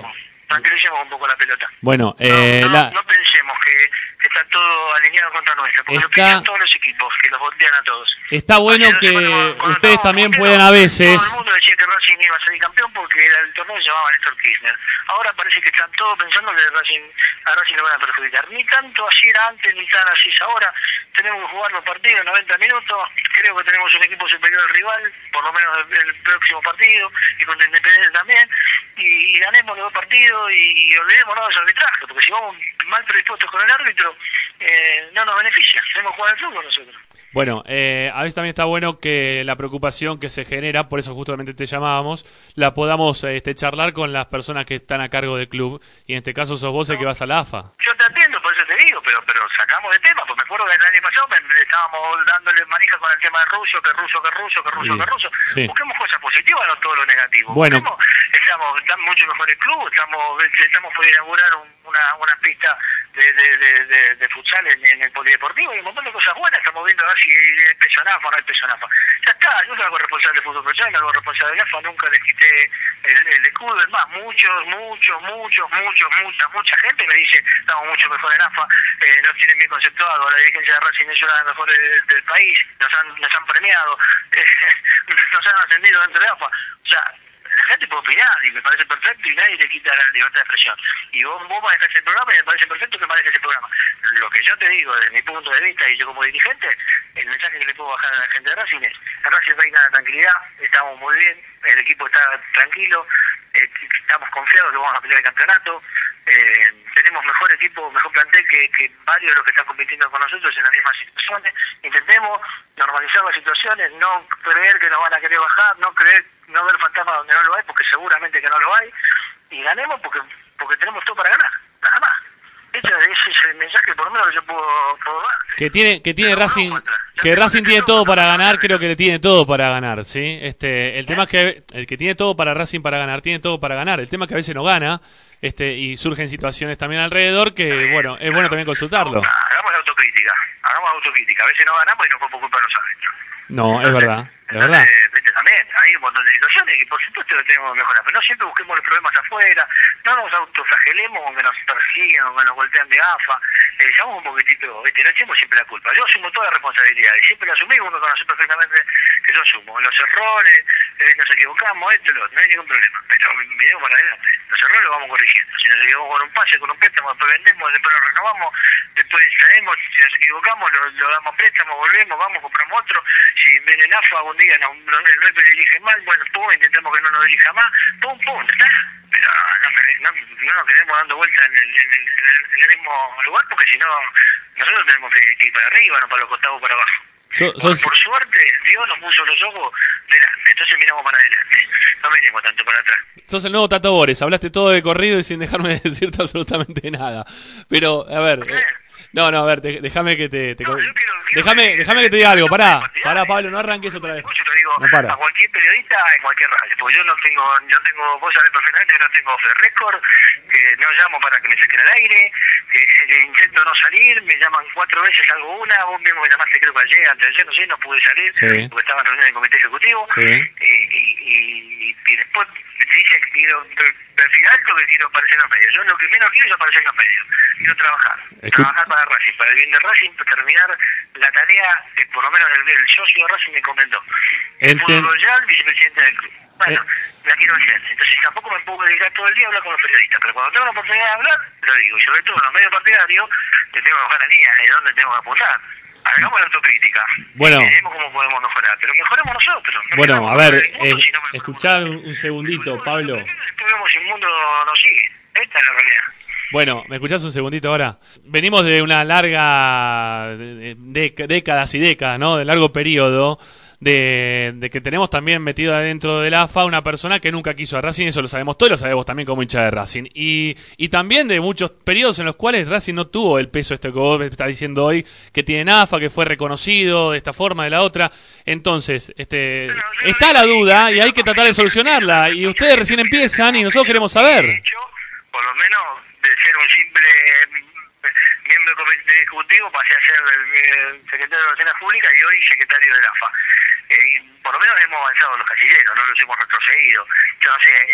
F: tranquilicemos un poco la pelota.
B: Bueno,
F: no pensemos que está todo alineado contra nuestra, porque lo piensan todos los equipos, que los botean a todos.
B: Está bueno que ustedes también puedan a veces...
F: Todo el mundo decía que Racing iba a salir campeón porque el torneo se llamaba Néstor Kirchner. Ahora parece que están todos pensando que a Racing lo van a perjudicar. Ni tanto así era antes, ni tan así es ahora. Tenemos que jugar los partidos 90 minutos. Creo que tenemos un equipo superior al rival, por lo menos el próximo partido, y contra Independiente también. Y ganemos los dos partidos y olvidémonos de ese arbitraje, porque si vamos mal predispuestos con el árbitro, no nos beneficia. Tenemos que jugar al fútbol nosotros.
B: Bueno, a veces también está bueno que la preocupación que se genera, por eso justamente te llamábamos, la podamos charlar con las personas que están a cargo del club, y en este caso sos vos el que vas a la AFA.
F: Yo te entiendo, por eso te digo, pero sacamos de tema, porque me acuerdo que el año pasado estábamos dándole manija con el tema de ruso.
B: Sí.
F: Busquemos cosas positivas, no todo lo negativo.
B: Bueno.
F: Estamos mucho mejor el club, estamos por inaugurar una pista de futsal en el polideportivo y un montón de cosas buenas. Estamos viendo a ver si hay peso en AFA o no hay peso en AFA. Ya está, yo soy algo responsable de fútbol profesional, algo responsable de AFA, nunca le quité el escudo. Es más, mucha gente me dice, estamos mucho mejor en AFA, nos tienen bien conceptuado, la dirigencia de Racing es una de las mejores del país, nos han premiado, nos han ascendido dentro de AFA. O sea, la gente puede opinar y me parece perfecto y nadie le quita la libertad de expresión. Y vos manejás el programa y me parece perfecto que manejes el programa. Lo que yo te digo desde mi punto de vista y yo como dirigente, el mensaje que le puedo bajar a la gente de Racing es: en Racing reina la tranquilidad, estamos muy bien, el equipo está tranquilo, estamos confiados que vamos a pelear el campeonato, tenemos mejor equipo, mejor plantel que varios de los que están compitiendo con nosotros en las mismas situaciones. Intentemos normalizar las situaciones, no creer que nos van a querer bajar, no ver fantasmas donde no lo hay, porque seguramente que no lo hay, y ganemos porque tenemos todo para ganar, nada más. Ese es el mensaje por lo menos que yo puedo dar.
B: Que tiene Racing, que Racing tiene todo para ganar, creo que le tiene todo para ganar, ¿sí? El tema es que el que tiene todo para Racing para ganar, tiene todo para ganar. El tema es que a veces no gana, y surgen situaciones también alrededor que, bueno, es bueno también consultarlo.
F: Hagamos autocrítica. A veces no ganamos y no fue por culpa de los árbitros.
B: No, es verdad, es verdad.
F: Viste, también hay un montón de situaciones que por supuesto lo tenemos que mejorar, pero no siempre busquemos los problemas afuera, no nos autoflagelemos con que nos persiguen o que nos voltean de AFA, seamos un poquitito, ¿viste? No echemos siempre la culpa. Yo asumo toda la responsabilidad y siempre la asumí, uno conoce perfectamente que yo asumo los errores, nos equivocamos, no hay ningún problema, pero miremos para adelante, los errores los vamos corrigiendo. Si nos equivocamos con un pase, con un préstamo, después vendemos, después lo renovamos, después traemos, si nos equivocamos lo damos préstamo, volvemos, vamos, compramos otro. Si viene en AFA algún día el resto dirige mal, bueno, intentamos que no nos dirija más, ¿está? Pero no nos quedemos dando vueltas en el mismo lugar, porque si no, nosotros tenemos que ir para arriba, no para los costados, para abajo. Por suerte, Dios nos puso los ojos delante, entonces miramos para adelante, no miremos tanto para atrás.
B: Sos el nuevo Tato Bores, hablaste todo de corrido y sin dejarme decirte absolutamente nada. Pero, a ver... a ver, déjame que déjame que te diga algo. Pará, Pablo, no arranques otra vez.
F: Yo te digo
B: no para.
F: A cualquier periodista en cualquier radio, porque yo no tengo, vos sabés perfectamente que no tengo off the record, que no llamo para que me saquen al aire, que intento no salir, me llaman 4 veces, salgo una, vos mismo me llamaste creo que ayer, no sé, no pude salir,
B: sí,
F: porque estaba en reunión del comité ejecutivo,
B: sí,
F: y después me dicen que quiero perfil alto, que quiero aparecer en los medios. Yo lo que menos quiero es aparecer en los medios. Quiero trabajar para Racing, para el bien de Racing, para terminar la tarea que por lo menos el socio de Racing me comentó. El fútbol ya, el vicepresidente del club. Bueno, la quiero hacer. Entonces tampoco me puedo dedicar todo el día a hablar con los periodistas, pero cuando tengo la oportunidad de hablar, lo digo. Y sobre todo en los medios partidarios, le tengo que bajar la línea de dónde tengo que apuntar. Hagamos la autocrítica.
B: Bueno.
F: Veremos cómo podemos mejorar, pero mejoremos nosotros.
B: Bueno, a ver, escuchá un segundito, Pablo.
F: Si el mundo nos sigue. Esta es la realidad.
B: Bueno, ¿me escuchás un segundito ahora? Venimos de una larga décadas y décadas, ¿no? De largo periodo de que tenemos también metido adentro del AFA una persona que nunca quiso a Racing, eso lo sabemos todos, lo sabemos también como hincha de Racing. Y también de muchos periodos en los cuales Racing no tuvo el peso que vos estás diciendo hoy, que tiene AFA, que fue reconocido de esta forma, de la otra. Entonces, está la duda y hay que tratar de solucionarla. Y ustedes recién empiezan y nosotros queremos saber.
F: Por lo menos de ser un simple miembro del comité ejecutivo pasé a ser el secretario de Relaciones Públicas y hoy secretario del AFA. Y por lo menos hemos avanzado los casilleros, no los hemos retrocedido. Yo no sé,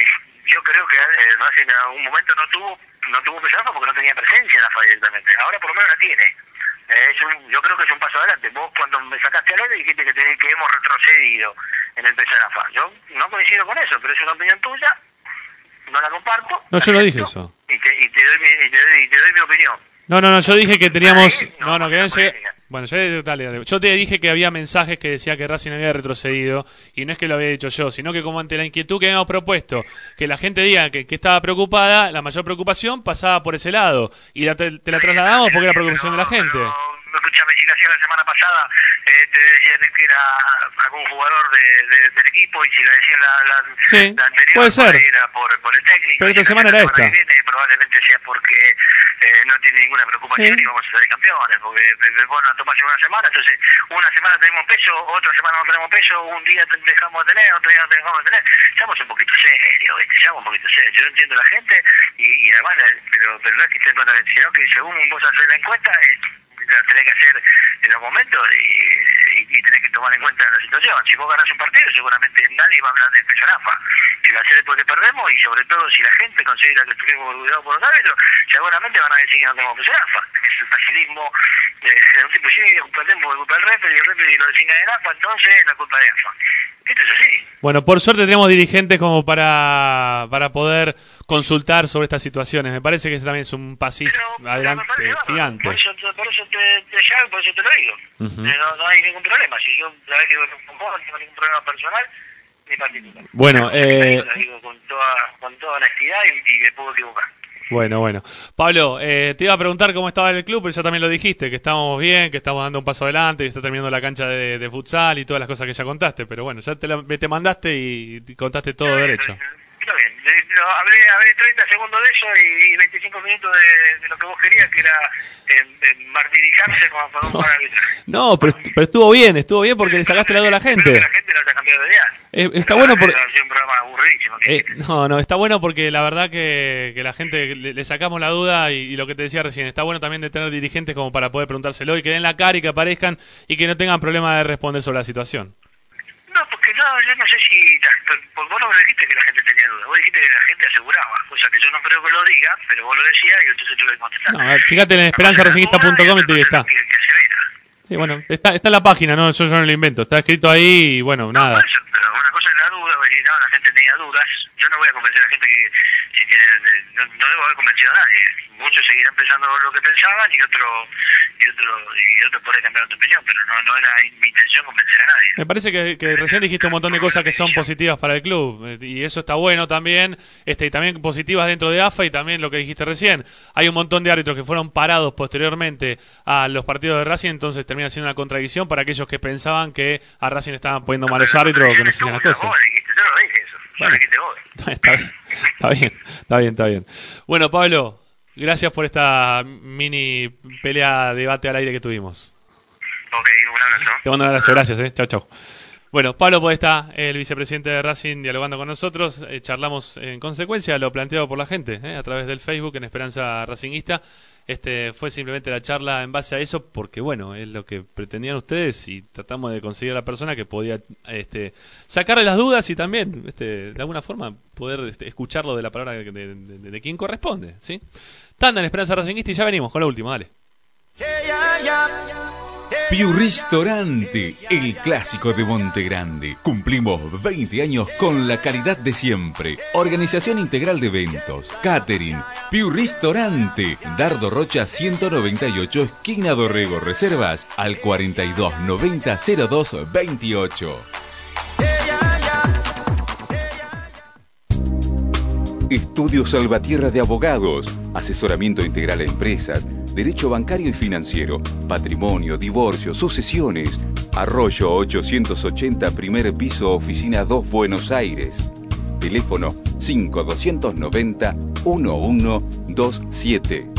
F: yo creo que Racing en algún momento no tuvo peso AFA porque no tenía presencia en AFA directamente. Ahora por lo menos la tiene. Yo creo que es un paso adelante. Vos cuando me sacaste al aire dijiste que hemos retrocedido en el peso de AFA. Yo no coincido con eso, pero es una opinión tuya, no la comparto.
B: No, yo no dije eso.
F: Y te doy mi opinión.
B: No, yo dije que teníamos...
F: No,
B: que habían llegado... Bueno, dale. Yo te dije que había mensajes que decía que Racing había retrocedido, y no es que lo había dicho yo, sino que como ante la inquietud que habíamos propuesto, que la gente diga que estaba preocupada, la mayor preocupación pasaba por ese lado, y te la trasladamos porque era preocupación de la gente.
F: Escuchame, si la hacía la semana pasada, te decían que era algún jugador del equipo, y si la decían la anterior,
B: puede ser.
F: Era por el técnico.
B: Pero esta semana era esta.
F: Probablemente sea porque no tiene ninguna preocupación y vamos a salir campeones, porque vos la tomás en una semana, entonces una semana tenemos peso, otra semana no tenemos peso, un día dejamos de tener, otro día no dejamos de tener. Seamos un poquito serios, seamos un poquito serios. Yo entiendo a la gente y además, pero no es que esté en contra, sino que según vos haces la encuesta, la tenés que hacer en los momentos y tenés que tomar en cuenta la situación. Si vos ganás un partido, seguramente nadie va a hablar del peso AFA. Si lo haces después que perdemos, y sobre todo si la gente considera que estuvimos olvidados por los árbitros, seguramente van a decir que no tenemos peso AFA. Es el facilismo de un tipo, si tenemos culpa del referee y el referee lo designa en AFA, entonces es la culpa de AFA. Esto es así.
B: Bueno, por suerte tenemos dirigentes como para poder consultar sobre estas situaciones. Me parece que ese también es un pasís adelante gigante.
F: Por eso te lo digo. No hay ningún problema. Si yo la vez que con vos no tengo ningún problema personal ni particular.
B: Bueno,
F: lo digo con toda honestidad y me puedo equivocar.
B: Bueno. Pablo, te iba a preguntar cómo estaba el club, pero ya también lo dijiste, que estábamos bien, que estamos dando un paso adelante, que está terminando la cancha de futsal y todas las cosas que ya contaste, pero bueno, ya te mandaste y contaste todo derecho.
F: Está bien, hablé 30 segundos de eso y 25 minutos de lo que vos querías, que era martirizarse con un arbitraje.
B: No, pero estuvo bien porque le sacaste la duda a la gente.
F: Creo que la gente no te ha cambiado de idea.
B: Está bueno porque...
F: Ha sido un programa aburridísimo.
B: No, está bueno porque la verdad que la gente le sacamos la duda y lo que te decía recién, está bueno también de tener dirigentes como para poder preguntárselo y que den la cara y que aparezcan y que no tengan problema de responder sobre la situación.
F: No, porque yo no sé si... Vos no me dijiste que la gente tenía dudas, vos dijiste que la gente aseguraba, cosa que yo no creo que lo diga, pero vos lo decías y entonces tuve que contestar.
B: No, fíjate en esperanzaracinguista.com y te está.
F: Que asevera.
B: Sí, bueno, está en la página, no, yo no lo invento, está escrito ahí y bueno, nada.
F: Por eso, pero una cosa es la duda, la gente tenía dudas, yo no voy a convencer a la gente que si tiene, no debo haber convencido a nadie. Muchos seguirán pensando lo que pensaban y otros por ahí cambiaron de opinión, pero no era mi intención convencer a nadie.
B: Me parece que recién dijiste un montón de cosas que son positivas para el club y eso está bueno también, y también positivas dentro de AFA y también lo que dijiste recién. Hay un montón de árbitros que fueron parados posteriormente a los partidos de Racing, entonces termina siendo una contradicción para aquellos que pensaban que a Racing estaban poniendo malos árbitros o que no se hacían las cosas.
F: Vos dijiste, yo no dije eso, yo dijiste vos.
B: Está bien. Bueno, Pablo, gracias por esta mini pelea debate al aire que tuvimos.
F: Ok, un abrazo.
B: Te mando un abrazo, gracias, chau. Bueno, Pablo Podestá, el vicepresidente de Racing, dialogando con nosotros. Charlamos en consecuencia lo planteado por la gente a través del Facebook en Esperanza Racinguista. Fue simplemente la charla en base a eso porque, bueno, es lo que pretendían ustedes y tratamos de conseguir a la persona que podía sacarle las dudas y también, de alguna forma, poder escucharlo de la palabra de quien corresponde, ¿sí? Tanda en Esperanza Racinguista y ya venimos con lo último, dale.
C: Piu Ristorante, el clásico de Monte Grande. Cumplimos 20 años con la calidad de siempre. Organización integral de eventos, catering. Piu Ristorante, Dardo Rocha 198, esquina Dorrego. Reservas al 4290 02 28. Estudio Salvatierra de Abogados, asesoramiento integral a empresas, derecho bancario y financiero, patrimonio, divorcio, sucesiones. Arroyo 880, primer piso, oficina 2, Buenos Aires. Teléfono 5290-1127.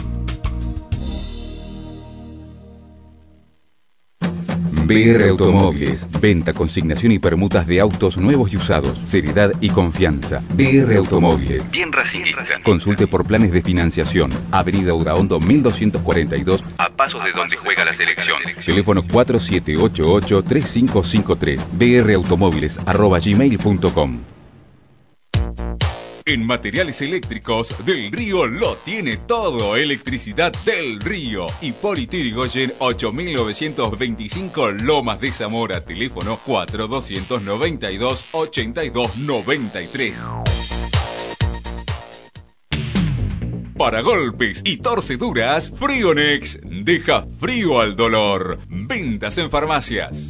C: BR Automóviles, venta, consignación y permutas de autos nuevos y usados, seriedad y confianza. BR Automóviles, bien racinguista. Consulte por planes de financiación. Avenida Udaondo 1242, a pasos de donde juega la selección. Teléfono 4788-3553. brautomóviles@gmail.com. En Materiales Eléctricos Del Río lo tiene todo. Electricidad Del Río. Hipólito Yrigoyen 8925 Lomas de Zamora. Teléfono 4292-8293. Para golpes y torceduras, Frionex deja frío al dolor. Ventas en farmacias.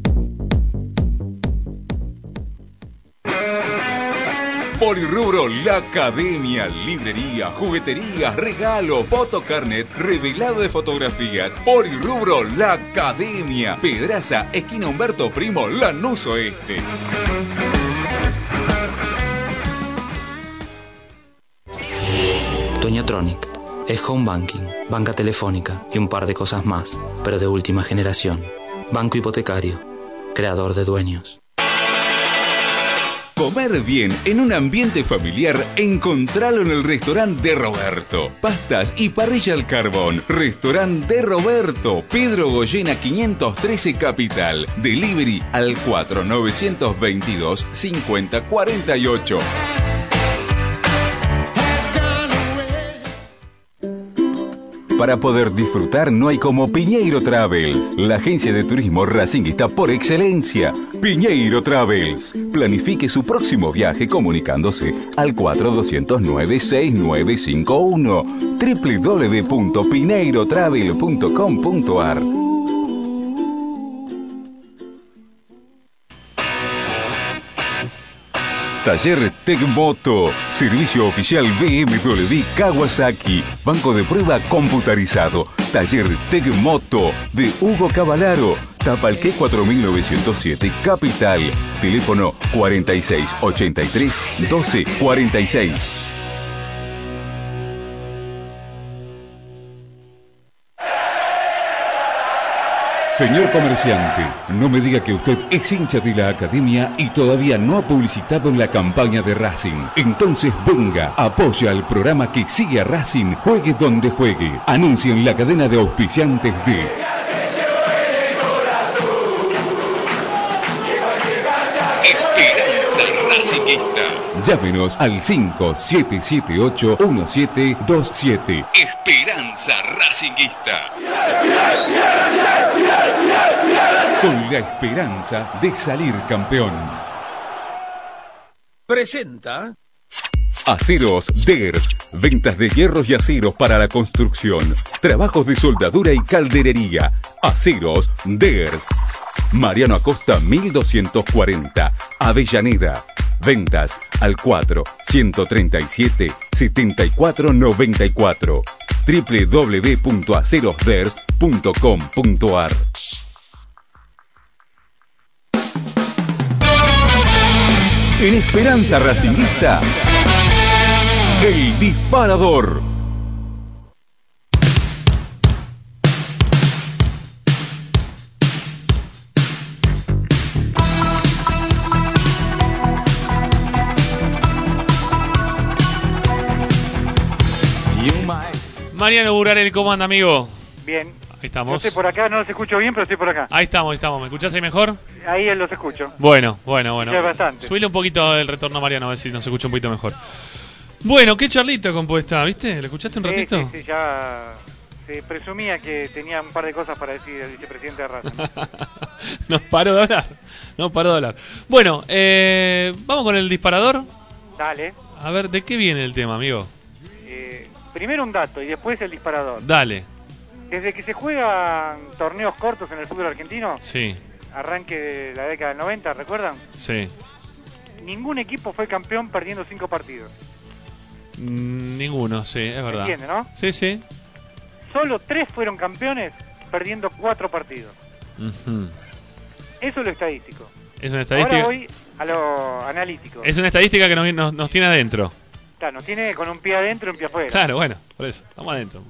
C: Polirrubro, la Academia, librería, juguetería, regalo, fotocarnet, revelado de fotografías. Polirrubro, la Academia. Pedraza, esquina Humberto Primo, Lanús Oeste.
H: Dueñotronic es home banking, banca telefónica y un par de cosas más, pero de última generación. Banco hipotecario, creador de dueños.
C: Comer bien en un ambiente familiar, encontralo en el restaurante de Roberto. Pastas y parrilla al carbón. Restaurante de Roberto. Pedro Goyena 513 Capital. Delivery al 4922-5048. Para poder disfrutar no hay como Piñeiro Travels, la agencia de turismo racinguista por excelencia. Piñeiro Travels. Planifique su próximo viaje comunicándose al 4209-6951 www.pineirotravel.com.ar. Taller Tecmoto, servicio oficial BMW Kawasaki, banco de prueba computarizado. Taller Tecmoto de Hugo Cavalaro, Tapalqué 4907, Capital. Teléfono 4683-1246. Señor comerciante, no me diga que usted es hincha de la Academia y todavía no ha publicitado la campaña de Racing. Entonces venga, apoya al programa que sigue a Racing, juegue donde juegue. Anuncia en la cadena de auspiciantes de Esperanza Racinguista. Llámenos al 5778-1727. Esperanza Racinguista. Con la esperanza de salir campeón.
I: Presenta
C: Aceros Ders. Ventas de hierros y aceros para la construcción. Trabajos de soldadura y calderería. Aceros Ders. Mariano Acosta 1240. Avellaneda. Ventas al 4-137-7494. www.acerosders.com.ar. En Esperanza Racinguista, El Disparador.
B: Mariano Burarel, ¿cómo anda, amigo?
J: Bien.
B: Ahí estamos.
J: Yo estoy por acá, no los escucho bien, pero estoy por acá.
B: Ahí estamos. ¿Me escuchás ahí mejor?
J: Ahí los escucho.
B: Bueno.
J: Ya bastante.
B: Subile un poquito el retorno a Mariano, a ver si nos escucha un poquito mejor. Bueno, qué charlita compuesta, ¿viste? ¿Le escuchaste un ratito?
J: Sí, ya se presumía que tenía un par de cosas para decir el vicepresidente de Racing.
B: No paró de hablar. Bueno, vamos con el disparador.
J: Dale.
B: A ver, ¿de qué viene el tema, amigo?
J: Primero un dato y después el disparador.
B: Dale.
J: Desde que se juegan torneos cortos en el fútbol argentino,
B: Sí.
J: arranque de la década del 90, ¿recuerdan?
B: Sí.
J: Ningún equipo fue campeón perdiendo 5 partidos.
B: Ninguno, sí, es verdad.
J: ¿Entiende, no?
B: Sí.
J: Solo 3 fueron campeones perdiendo 4 partidos.
B: Uh-huh.
J: Eso es lo estadístico.
B: Es una estadística.
J: Ahora voy a lo analítico.
B: Es una estadística que nos tiene adentro.
J: Claro, nos tiene con un pie adentro y un pie afuera.
B: Claro, bueno, por eso, estamos adentro.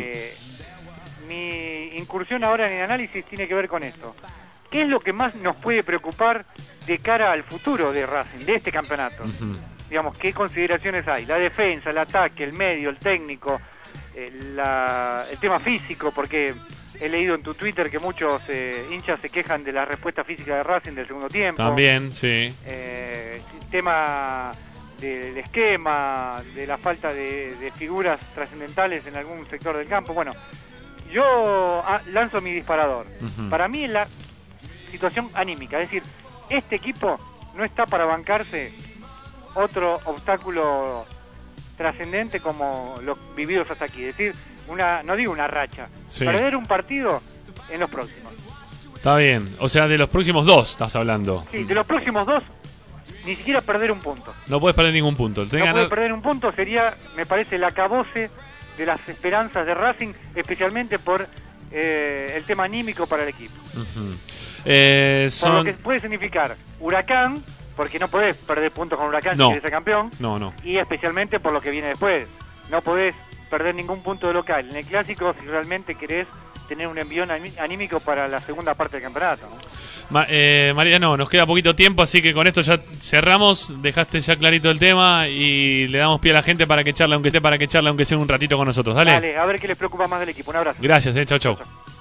J: Mi incursión ahora en el análisis tiene que ver con esto. ¿Qué es lo que más nos puede preocupar de cara al futuro de Racing, de este campeonato?
B: Uh-huh.
J: Digamos, ¿qué consideraciones hay? La defensa, el ataque, el medio, el técnico, el tema físico, porque he leído en tu Twitter que muchos hinchas se quejan de la respuesta física de Racing del segundo tiempo.
B: También, sí.
J: El tema del esquema, de la falta de figuras trascendentales en algún sector del campo. Bueno, yo lanzo mi disparador. Para mí es la situación anímica, es decir, este equipo no está para bancarse otro obstáculo trascendente como los vividos hasta aquí. Es decir, no digo una racha, perder un partido en los próximos.
B: Está bien, o sea, de los próximos 2 estás hablando.
J: Sí, de los próximos 2, ni siquiera perder un punto.
B: No puedes perder ningún punto.
J: No puedes perder un punto, sería, me parece, el acabose de las esperanzas de Racing, especialmente por el tema anímico para el equipo. Por lo que puede significar Huracán, porque no podés perder puntos con Huracán si querés ser campeón.
B: No.
J: Y especialmente por lo que viene después. No podés perder ningún punto de local en el Clásico si realmente querés tener un envión anímico para la segunda parte del campeonato, ¿no?
B: Mariano, nos queda poquito tiempo, así que con esto ya cerramos. Dejaste ya clarito el tema y le damos pie a la gente para que charle, aunque sea un ratito con nosotros. Dale,
J: a ver qué les preocupa más del equipo. Un abrazo.
B: Gracias, chau.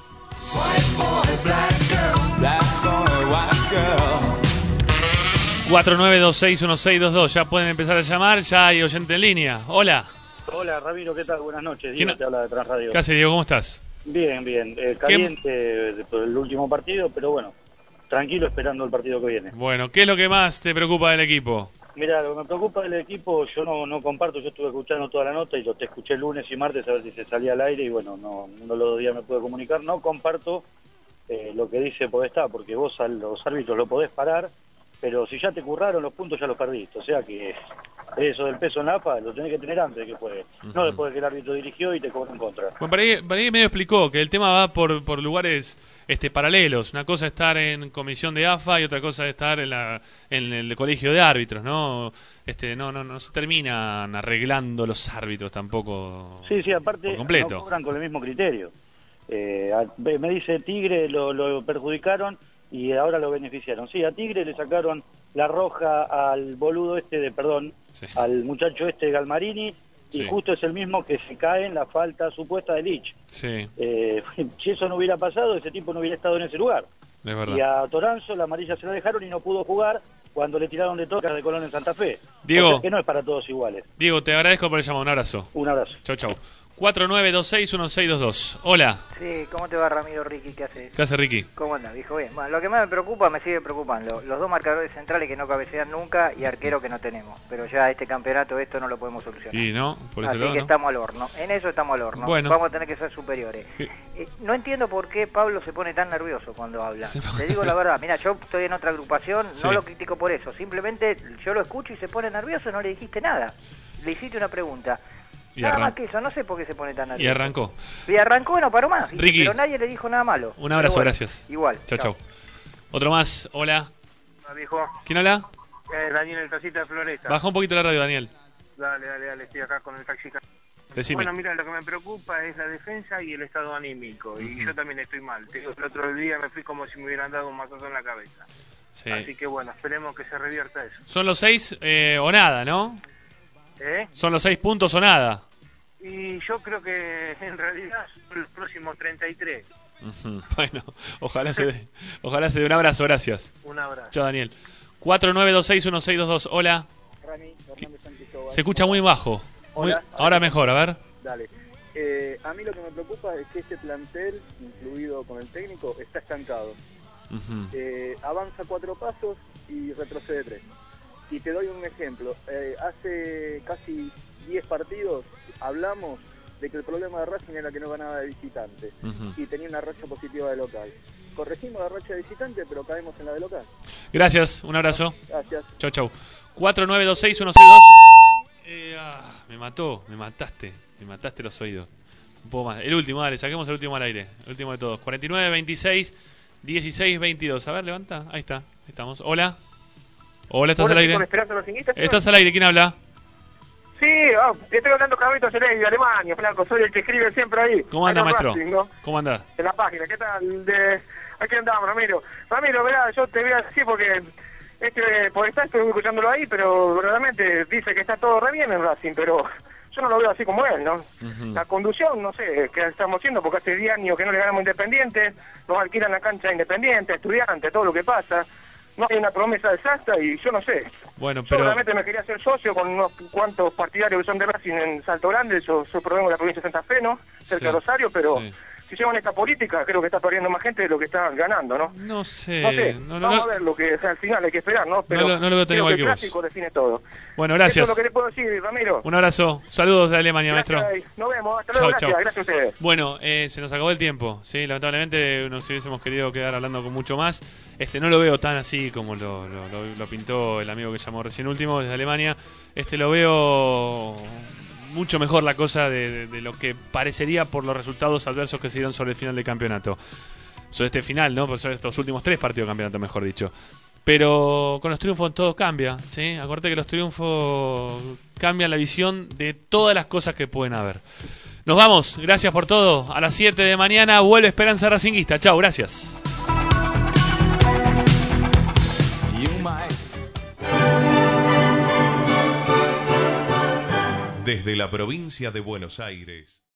B: 49261622. Ya pueden empezar a llamar, ya hay oyente en línea. Hola.
I: Hola, Ramiro, ¿qué tal? Buenas noches. Diego te habla de Transradio.
B: ¿Qué hace, Diego? ¿Cómo estás?
I: Bien. Caliente por el último partido, pero bueno, tranquilo esperando el partido que viene.
B: Bueno, ¿qué es lo que más te preocupa del equipo?
I: Mira, lo que me preocupa del equipo, yo no comparto, yo estuve escuchando toda la nota y te escuché lunes y martes a ver si se salía al aire y bueno, uno de los 2 días me pude comunicar. No comparto lo que dice Podestá, porque vos a los árbitros lo podés parar, pero si ya te curraron los puntos ya los perdiste, o sea que eso del peso en la AFA lo tenés que tener antes de que juegue, no después de que el árbitro dirigió y te cobró en contra.
B: Bueno, para ahí medio explicó que el tema va por lugares paralelos. Una cosa es estar en comisión de AFA y otra cosa es estar en el colegio de árbitros, ¿no? No se terminan arreglando los árbitros tampoco.
I: Sí, aparte no cobran con el mismo criterio. Me dice Tigre lo perjudicaron y ahora lo beneficiaron. Sí, a Tigre le sacaron la roja al boludo al muchacho Galmarini, y justo es el mismo que se cae en la falta supuesta de Lich.
B: Sí.
I: Si eso no hubiera pasado, ese tipo no hubiera estado en ese lugar.
B: Es verdad.
I: Y a Toranzo la amarilla se la dejaron y no pudo jugar cuando le tiraron de tocas de Colón en Santa Fe.
B: Diego,
I: o sea que no es para todos iguales.
B: Diego, te agradezco por el llamado. Un abrazo.
I: Un abrazo.
B: Chau. 49261622. Hola.
K: Sí, ¿cómo te va, Ramiro? Ricky, ¿qué haces?
B: ¿Qué hace, Ricky?
K: ¿Cómo andas, viejo? Bien. Bueno, lo que más me preocupa, me sigue preocupando. Los 2 marcadores centrales que no cabecean nunca y arquero que no tenemos. Pero ya este campeonato esto no lo podemos solucionar.
B: Y no, por ese
K: Así
B: lado,
K: que
B: ¿no?
K: Estamos al horno. En eso estamos al horno.
B: Bueno.
K: Vamos a tener que ser superiores. No entiendo por qué Pablo se pone tan nervioso cuando habla. Te digo la verdad. Mira, yo estoy en otra agrupación, no lo critico por eso. Simplemente yo lo escucho y se pone nervioso, no le dijiste nada. Le hiciste una pregunta. Nada más que eso, no sé por qué se pone tan nervioso.
B: Y arrancó.
K: Y no paró más.
B: Ricky,
K: pero nadie le dijo nada malo.
B: Un abrazo, gracias.
K: Igual.
B: Chau. Otro más, hola.
L: Hola, viejo.
B: ¿Quién habla?
L: Daniel, el taxista de Floresta.
B: Baja un poquito la radio, Daniel.
L: Dale, estoy acá con el taxista.
B: Decime.
L: Bueno, mira, lo que me preocupa es la defensa y el estado anímico. Y yo también estoy mal. Te digo, el otro día me fui como si me hubieran dado un mazazo en la cabeza.
B: Sí.
L: Así que bueno, esperemos que se revierta eso.
B: Son los 6 o nada, ¿no? Son los 6 puntos o nada.
L: Y yo creo que en realidad son los próximos 33.
B: Bueno, ojalá se dé un abrazo, gracias.
L: Un abrazo.
B: Chao, Daniel. 49261622. Hola.
M: Rami,
B: Se escucha muy bajo. Ahora mejor, a ver.
M: Dale. A mí lo que me preocupa es que este plantel, incluido con el técnico, está estancado. Avanza 4 pasos y retrocede 3. Y te doy un ejemplo. Hace casi 10 partidos hablamos de que el problema de Racing era que no ganaba de visitante y tenía una racha positiva de local. Corregimos la racha de visitante, pero caemos en la de local.
B: Gracias, un abrazo.
M: Gracias.
B: Chau. 49261622. Me mataste los oídos. Un poco más. El último, dale, saquemos el último al aire. El último de todos. 49261622. A ver, levanta. Ahí está. Estamos. Hola. Hola, ¿estás al aire? ¿Estás al aire? ¿Quién habla?
N: Sí, te estoy hablando Carlitos Celeste de Alemania, flaco, soy el que escribe siempre ahí.
B: ¿Cómo anda, maestro?
N: Racing, ¿no?
B: ¿Cómo anda?
N: En la página, ¿qué tal? Aquí andamos, Ramiro. Ramiro, verá, yo te voy a decir porque por estar estoy escuchándolo ahí, pero verdaderamente dice que está todo re bien en Racing, pero yo no lo veo así como él, ¿no? La conducción, no sé, ¿qué estamos haciendo? Porque hace 10 años que no le ganamos a Independiente, nos alquilan la cancha a Independiente, Estudiantes, todo lo que pasa. No hay una promesa exacta y yo no sé.
B: Bueno,
N: Yo
B: pero...
N: realmente me quería hacer socio con unos cuantos partidarios que son de Racing en Salto Grande. Yo provengo de la provincia de Santa Fe, ¿no? Cerca de Rosario, pero...
B: Sí.
N: Si llevan esta política, creo que está perdiendo más gente de lo que está ganando, ¿no?
B: No sé.
N: Vamos a ver lo que, o sea, al final hay que esperar, ¿no? Pero
B: no lo veo tan
N: creo
B: igual
N: que
B: que
N: el
B: vos.
N: clásico define todo.
B: Bueno, gracias.
N: Eso es lo que le puedo decir, Ramiro.
B: Un abrazo. Saludos de Alemania,
N: Gracias,
B: maestro.
N: nos vemos. Hasta luego,
B: Chau,
N: gracias.
B: chau.
N: Gracias a ustedes.
B: Bueno, se nos acabó el tiempo. Sí, lamentablemente nos hubiésemos querido quedar hablando con mucho más. No lo veo tan así como lo pintó el amigo que llamó recién último desde Alemania. Lo veo mucho mejor la cosa de lo que parecería por los resultados adversos que se dieron sobre el final del campeonato. Sobre este final, ¿no? Sobre estos últimos 3 partidos de campeonato, mejor dicho. Pero con los triunfos todo cambia, ¿sí? Acuérdate que los triunfos cambian la visión de todas las cosas que pueden haber. Nos vamos, gracias por todo. A las 7 de mañana vuelve Esperanza Racinguista. Chau, gracias.
O: Desde la provincia de Buenos Aires.